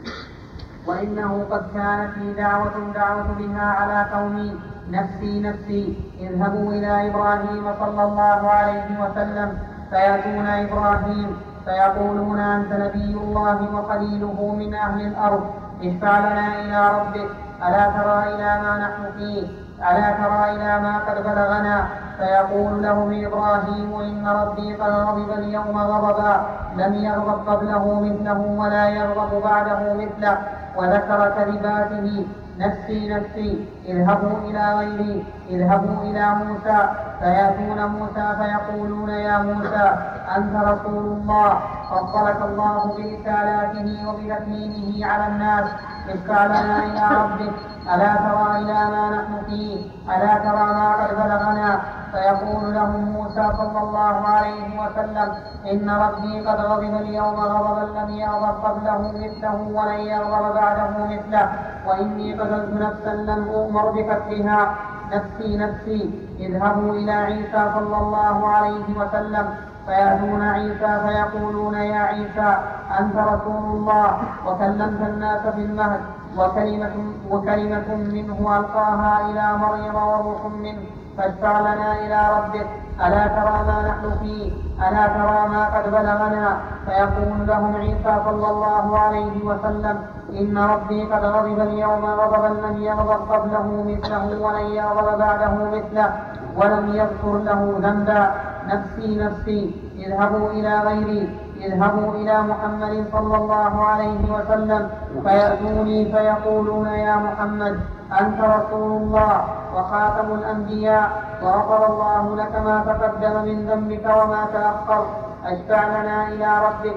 وإنه قد كانت لي دعوة دعوت بها على قومي، نفسي نفسي، اذهبوا إلى إبراهيم صلى الله عليه وسلم فيأتون إبراهيم فيقولون أنت نبي الله وخليله من أهل الأرض، اشفع لنا إلى ربك، ألا ترى إلى ما نحن فيه، ألا ترى إلى ما قد بلغنا. فيقول لهم إبراهيم إن ربي قد غضب اليوم غضبا لم يغضب قبله مثله ولا يغضب بعده مثله، وذكر كذباته، نفسي نفسي، اذهبوا إلى غيري، اذهبوا إلى موسى فيأتون موسى فيقولون يا موسى أنت رسول الله، فضلك الله برسالاته وبتكليمه على الناس، اشفع لنا إلى ربك، ألا ترى إلى ما نحن فيه، ألا ترى ما قد بلغنا. فيقول لهم موسى صلى الله عليه وسلم إن ربي قد غضب اليوم غضبا لم يغضب قبله مثله ولن يغضب بعده مثله، وإني قتلت نفسا لم أؤمر بقتلها، نفسي نفسي، اذهبوا إلى عيسى صلى الله عليه وسلم فيأتون عيسى فيقولون يا عيسى أنت رسول الله وكلمت الناس في المهد وكلمة, وكلمة منه ألقاها إلى مريم وروح منه، فاشفع لنا إلى ربك، ألا ترى ما نحن فيه، ألا ترى ما قد بلغنا. فيقول لهم عيسى صلى الله عليه وسلم إن ربي قد غضب اليوم غضبا لم يغضب قبله مثله ولن يغضب بعده مثله، ولم يذكر له ذنبا، نفسي نفسي، اذهبوا إلى غيري، اذهبوا إلى محمد صلى الله عليه وسلم فيأتوني فيقولون يا محمد أنت رسول الله وخاتم الأنبياء وغفر الله لك ما تقدم من ذنبك وما تأخر، اشفع لنا إلى ربك،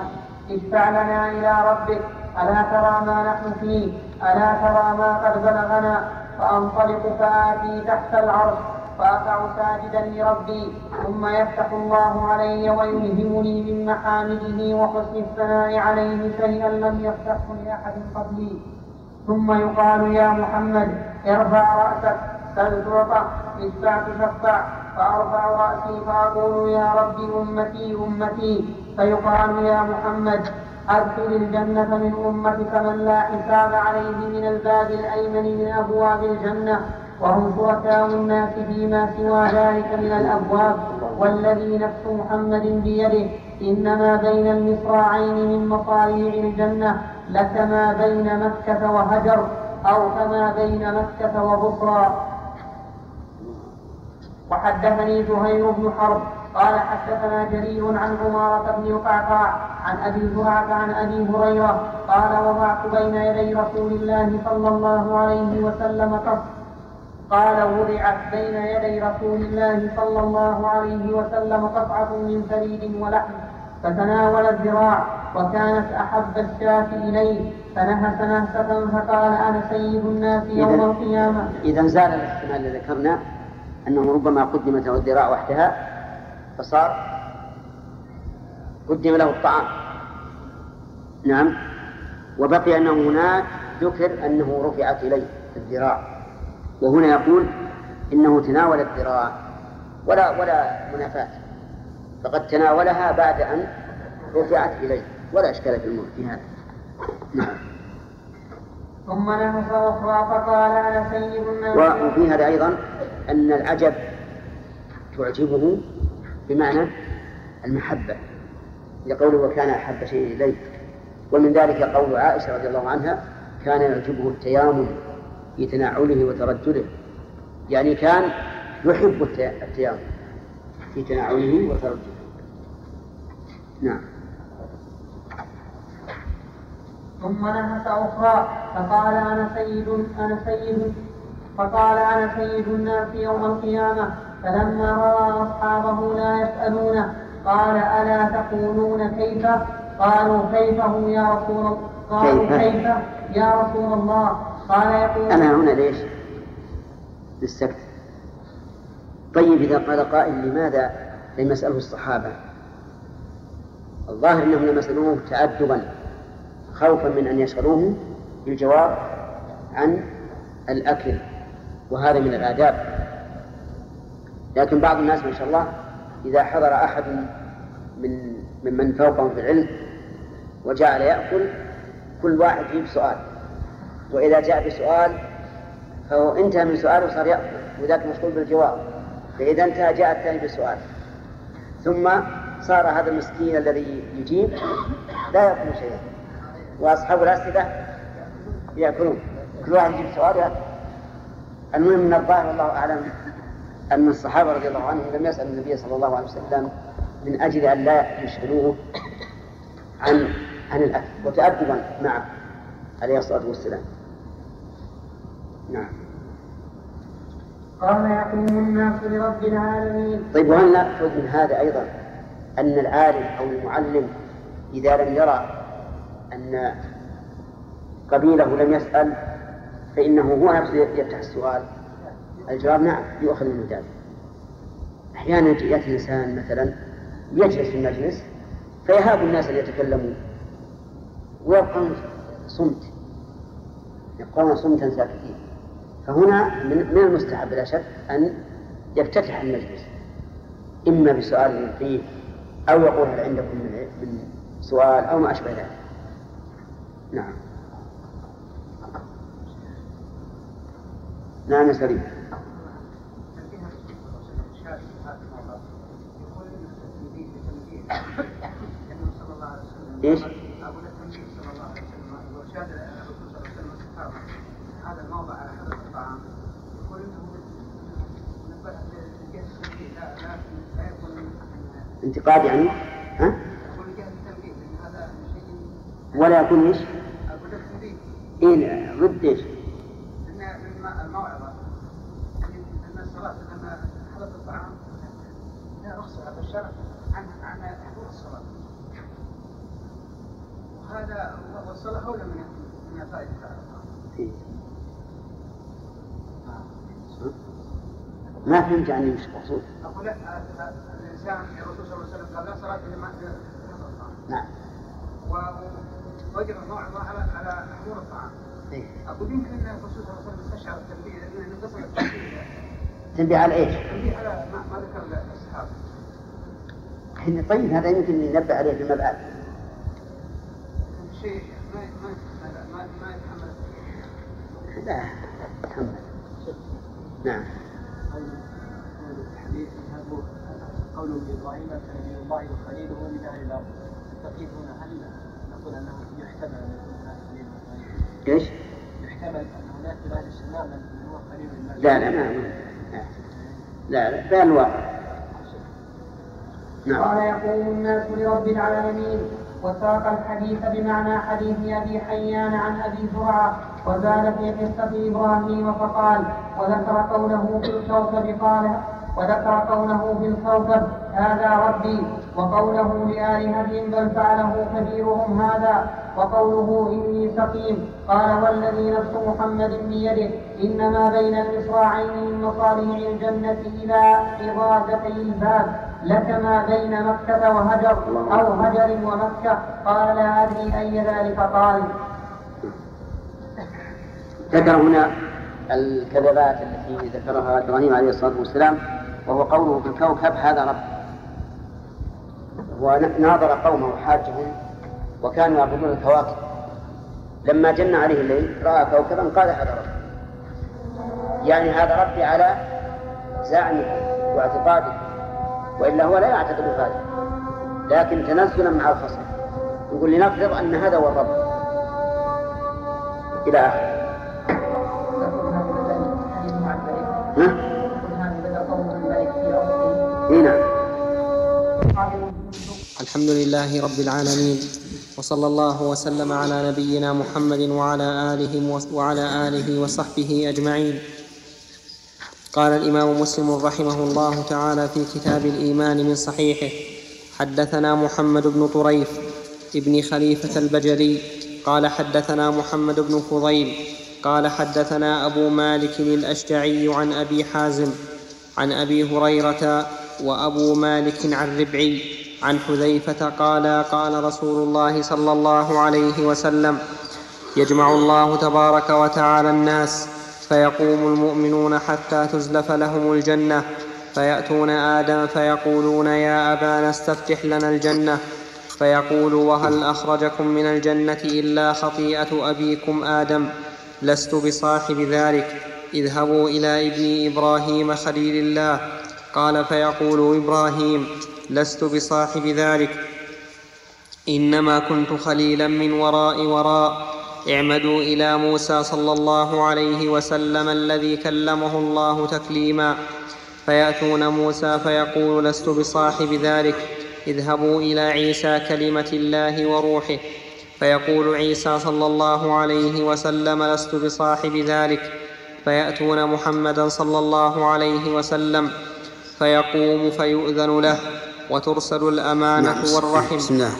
اشفع لنا إلى ربك، ألا ترى ما نحن فيه، ألا ترى ما قد بلغنا. فأنطلق فآتي تحت العرش فأقع ساجدا لربي ثم يفتح الله علي ويلهمني من محامده وحسن الثناء عليه شيئا لم يفتحه لأحد قبلي. ثم يقال يا محمد ارفع رأسك سل تعطى اشفع تشفع، فأرفع رأسي فأقول يا رب أمتي أمتي، فيقال يا محمد أدخل الجنة من أمتك من لا حساب عليه من الباب الأيمن من أبواب الجنة، وهم شركاء الناس فيما سوى ذلك من الأبواب، والذي نفس محمد بيده إنما بين المصراعين من مصاريع الجنة لكما بين مكة وهجر أو كما بين مكة وبصرى. وحدثني زهير بن حرب قال حدثنا جرير عن عمارة بن القعقاع عن أبي زرعة عن أبي هريرة قال وضعت بين يدي رسول الله صلى الله عليه وسلم قص قال وضعت بين يدي رسول الله صلى الله عليه وسلم قطعة من ثريد ولحم فتناول الذراع وكانت أحب الشاة إليه فنهس نهسة فقال أنا سيد الناس يوم القيامة. إذا زال الاحتمال الذي ذكرنا أنه ربما قدمت له الذراع وحدها فصار قدم له الطعام. نعم. وبقي أنه هناك ذكر أنه رفعت إليه الذراع، وهنا يقول إنه تناول الذراع ولا ولا منافاة، فقد تناولها بعد أن رفعت إليه ولا إشكال في هذا. نعم. ثم نهس أخرى فقال أنا سيد الناس. وفي هذا أيضا أن العجب تعجبه بمعنى المحبة لقوله وكان أحب شيء إليه، ومن ذلك قول عائشة رضي الله عنها كان يعجبه التيامن في تناوله وترجله، يعني كان يحب التيامن في تناوله وترجله. نعم. ثم نهس أخرى فقال أنا سيد أنا سيد فقال أنا سيد الناس يوم القيامة، فلما رأى أصحابه لا يسألونه قال ألا تقولون كيف؟ قالوا كيف هو يا رسول الله؟ قالوا كيف يا رسول الله؟ قال يقول أنا هنا ليش؟ للسكت. طيب إذا قال قائل لماذا لم يسأله الصحابة؟ الظاهر أنهم لم يسألوه تأدبا خوفا من أن يشغلوه بالجواب عن الأكل، وهذا من الآداب. لكن بعض الناس ما شاء الله إذا حضر أحد من ممن فوقهم في العلم وجعل يأكل كل واحد يجيب سؤال، وإذا جاء بسؤال فهو انتهى من سؤاله وصار يأكل وذاك مشغول بالجواب، فإذا انتهى جاء الثاني بسؤال، ثم صار هذا المسكين الذي يجيب لا يأكل شيئا وأصحاب الأسئلة يأكلون، كل واحد يجيب سؤال يأكل. المهم من الظاهر والله أعلم أن الصحابة رضي الله عنهم لم يسألوا النبي صلى الله عليه وسلم من أجل أن لا يشغلوه عن عن الأكل وتأدبا معه عليه الصلاة والسلام. نعم. قال يقوم الناس لرب العالمين. طيب وهل نأخذ من هذا أيضا أن العالم أو المعلم إذا لم يرى أن قبيله لم يسأل فإنه هو نفسه يفتح السؤال؟ الجواب نعم يؤخذ من ذلك. أحيانا يأتي الإنسان مثلا يجلس في المجلس فيهاب الناس أن يتكلموا ويبقون صمت يبقون صمتا ساكتين، فهنا من المستحب لا شك أن يفتتح المجلس إما بسؤال يلقيه أو يقول هل عندكم من سؤال أو ما أشبه ذلك. نعم. نعم سليم. إيش؟ هذا الموضع على حدث الطعام يقول لا يكون انتقاد يعني؟ ها؟ يقول جهة التنبيه لأن هذا شيء ولا يكون إيش؟ أقول التنبيه. إيه ضد إيش؟ لأن الموعظة أن الصلاة لما حدث الطعام لا رخصة هذا الشرع عن عن حضور الصلاة، وهذا والصلاة أولى من من فائدة الطعام. ما فهمت يعني مش مقصود. أقول الإنسان الرسول صلى الله عليه وسلم قال لا صلاة لما نعم. ووجد نوع ما على على حضور الطعام. إيه؟ أقول يمكن أن الرسول صلى الله عليه وسلم استشعر التنبيه لأنه قصد التنبيه. تنبيه على إيش؟ تنبيه على ما, ما ذكر الأصحاب. طيب هذا يمكن ينبه عليه فيما بعد. شيء ما ما ما ما يتحمل. لا يتحمل. نعم. الحديث هذا قوله إبراهيم كان نبي الله وخليله من أهل الأرض. تقيل هنا هل نقول أنه يحتمل أن يكون هناك خليل وخليل؟ إيش؟ يحتمل أن هناك من أهل السماء من هو خليل الله. لا لا ما لا لا بل واحد. نعم. قال يقوم الناس لرب العالمين. وساق الحديث بمعنى حديث أبي حيان عن أبي زرعة وزاد في قصة إبراهيم فقال وذكر قوله في الكوكب قال وذكر قوله في الكوكب هذا ربي وقوله لآلهتهم بل فعله كبيرهم هذا وقوله إني سقيم قال والذي نفس محمد بيده إنما بين المصراعين من مصاريع الجنة إلى إضادتي الباب لكما بين مكة وهجر أو هجر ومكة قال لا أدري أي ذلك قال. ذكر هنا الكذبات التي ذكرها إبراهيم عليه الصلاة والسلام وهو قوله في الكوكب هذا رب. وناظر قومه حاجهم وكانوا يعبدون الكواكب لما جن عليه الليل رأى كوكبا قال هذا رب، يعني هذا ربي على زعمه واعتقاده، وإلا هو لا يعتقد هذا، لكن تنزلا مع الخصم يقول لنفرض أن هذا هو الرب إلى آخره. هنا الحمد لله رب العالمين وصلى الله وسلم على نبينا محمد وعلى آله وعلى آله وصحبه أجمعين. قال الإمام مسلم رحمه الله تعالى في كتاب الإيمان من صحيحه: حدثنا محمد بن طريف ابن خليفة البجلي قال حدثنا محمد بن فضيل قال حدثنا أبو مالك الأشجعي عن أبي حازم عن أبي هريرة وأبو مالك عن ربعي عن حذيفة قال قال رسول الله صلى الله عليه وسلم: يجمع الله تبارك وتعالى الناس فيقوم المؤمنون حتى تزلف لهم الجنة فيأتون آدم فيقولون يا أبانا استفتح لنا الجنة فيقول وهل أخرجكم من الجنة إلا خطيئة أبيكم آدم لست بصاحب ذلك اذهبوا إلى ابن إبراهيم خليل الله. قال فيقول إبراهيم لست بصاحب ذلك إنما كنت خليلا من وراء وراء اعمدوا إلى موسى صلى الله عليه وسلم الذي كلمه الله تكليما فيأتون موسى فيقول لست بصاحب ذلك اذهبوا إلى عيسى كلمة الله وروحه فيقول عيسى صلى الله عليه وسلم لست بصاحب ذلك فيأتون محمدا صلى الله عليه وسلم فيقوم فيؤذن له وترسل الأمانة والرحم. بسم الله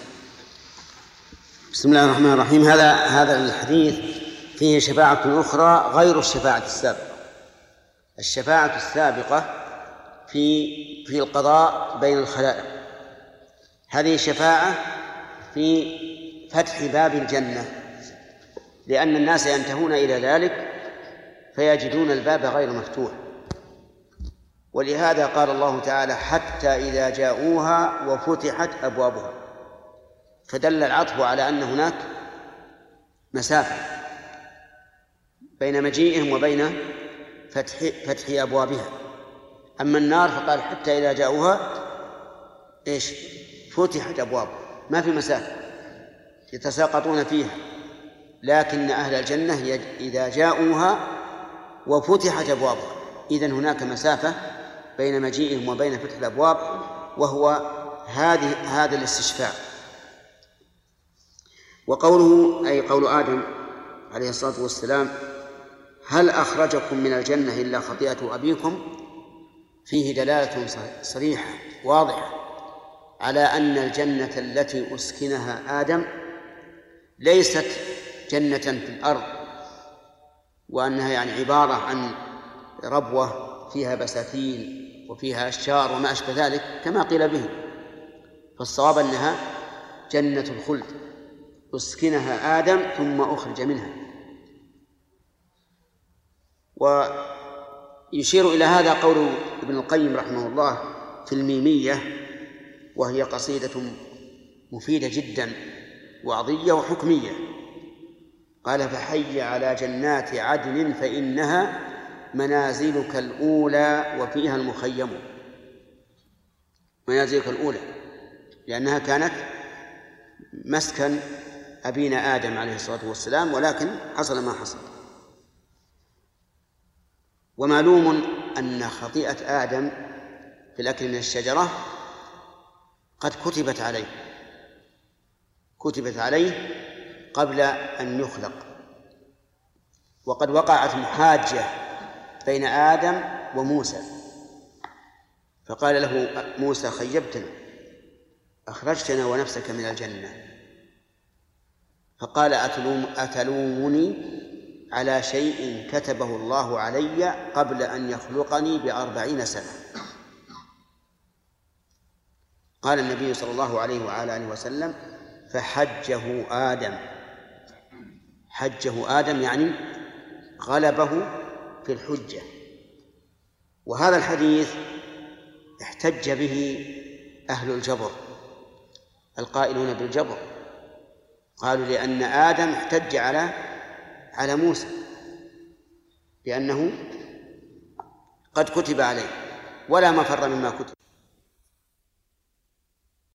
بسم الله الرحمن الرحيم. هذا هذا الحديث فيه شفاعة أخرى غير الشفاعة السابقة. الشفاعة السابقة في في القضاء بين الخلائق، هذه شفاعة في فتح باب الجنة، لأن الناس ينتهون إلى ذلك فيجدون الباب غير مفتوح، ولهذا قال الله تعالى حتى إذا جاءوها وفتحت أبوابها، فدل العطف على أن هناك مسافة بين مجيئهم وبين فتح, فتح أبوابها. أما النار فقال حتى إذا جاءوها إيش فتحت أبوابها، ما في مسافة يتساقطون فيها، لكن أهل الجنة إذا جاءوها وفتحت أبوابها، إذن هناك مسافة بين مجيئهم وبين فتح الأبواب، وهو هذه هذا الاستشفاع. وقوله أي قول آدم عليه الصلاة والسلام هل أخرجكم من الجنة إلا خطيئة أبيكم، فيه دلالة صريحة واضحة على أن الجنة التي أسكنها آدم ليست جنة في الأرض، وأنها يعني عبارة عن ربوة وفيها بساتين وفيها أشجار وما أشبه ذلك كما قيل به، فالصواب أنها جنة الخلد أسكنها آدم ثم أخرج منها. ويشير إلى هذا قول ابن القيم رحمه الله في الميمية، وهي قصيدة مفيدة جدا وعظية وحكمية. قال: فحي على جنات عدن فإنها منازلك الأولى وفيها المخيم. منازلك الأولى لأنها كانت مسكن أبينا آدم عليه الصلاة والسلام، ولكن حصل ما حصل. ومعلوم أن خطيئة آدم في الأكل من الشجرة قد كتبت عليه كتبت عليه قبل أن يخلق، وقد وقعت محاجة بين آدم وموسى، فقال له موسى: خيبتنا، أخرجتنا ونفسك من الجنة. فقال: أتلوم أتلومني على شيء كتبه الله علي قبل أن يخلقني بأربعين سنة. قال النبي صلى الله عليه وعلى آله وسلم: فحجه آدم. حجه آدم يعني غلبه في الحجة. وهذا الحديث احتج به أهل الجبر القائلون بالجبر، قالوا لأن آدم احتج على على موسى لأنه قد كتب عليه ولا مفر مما كتب.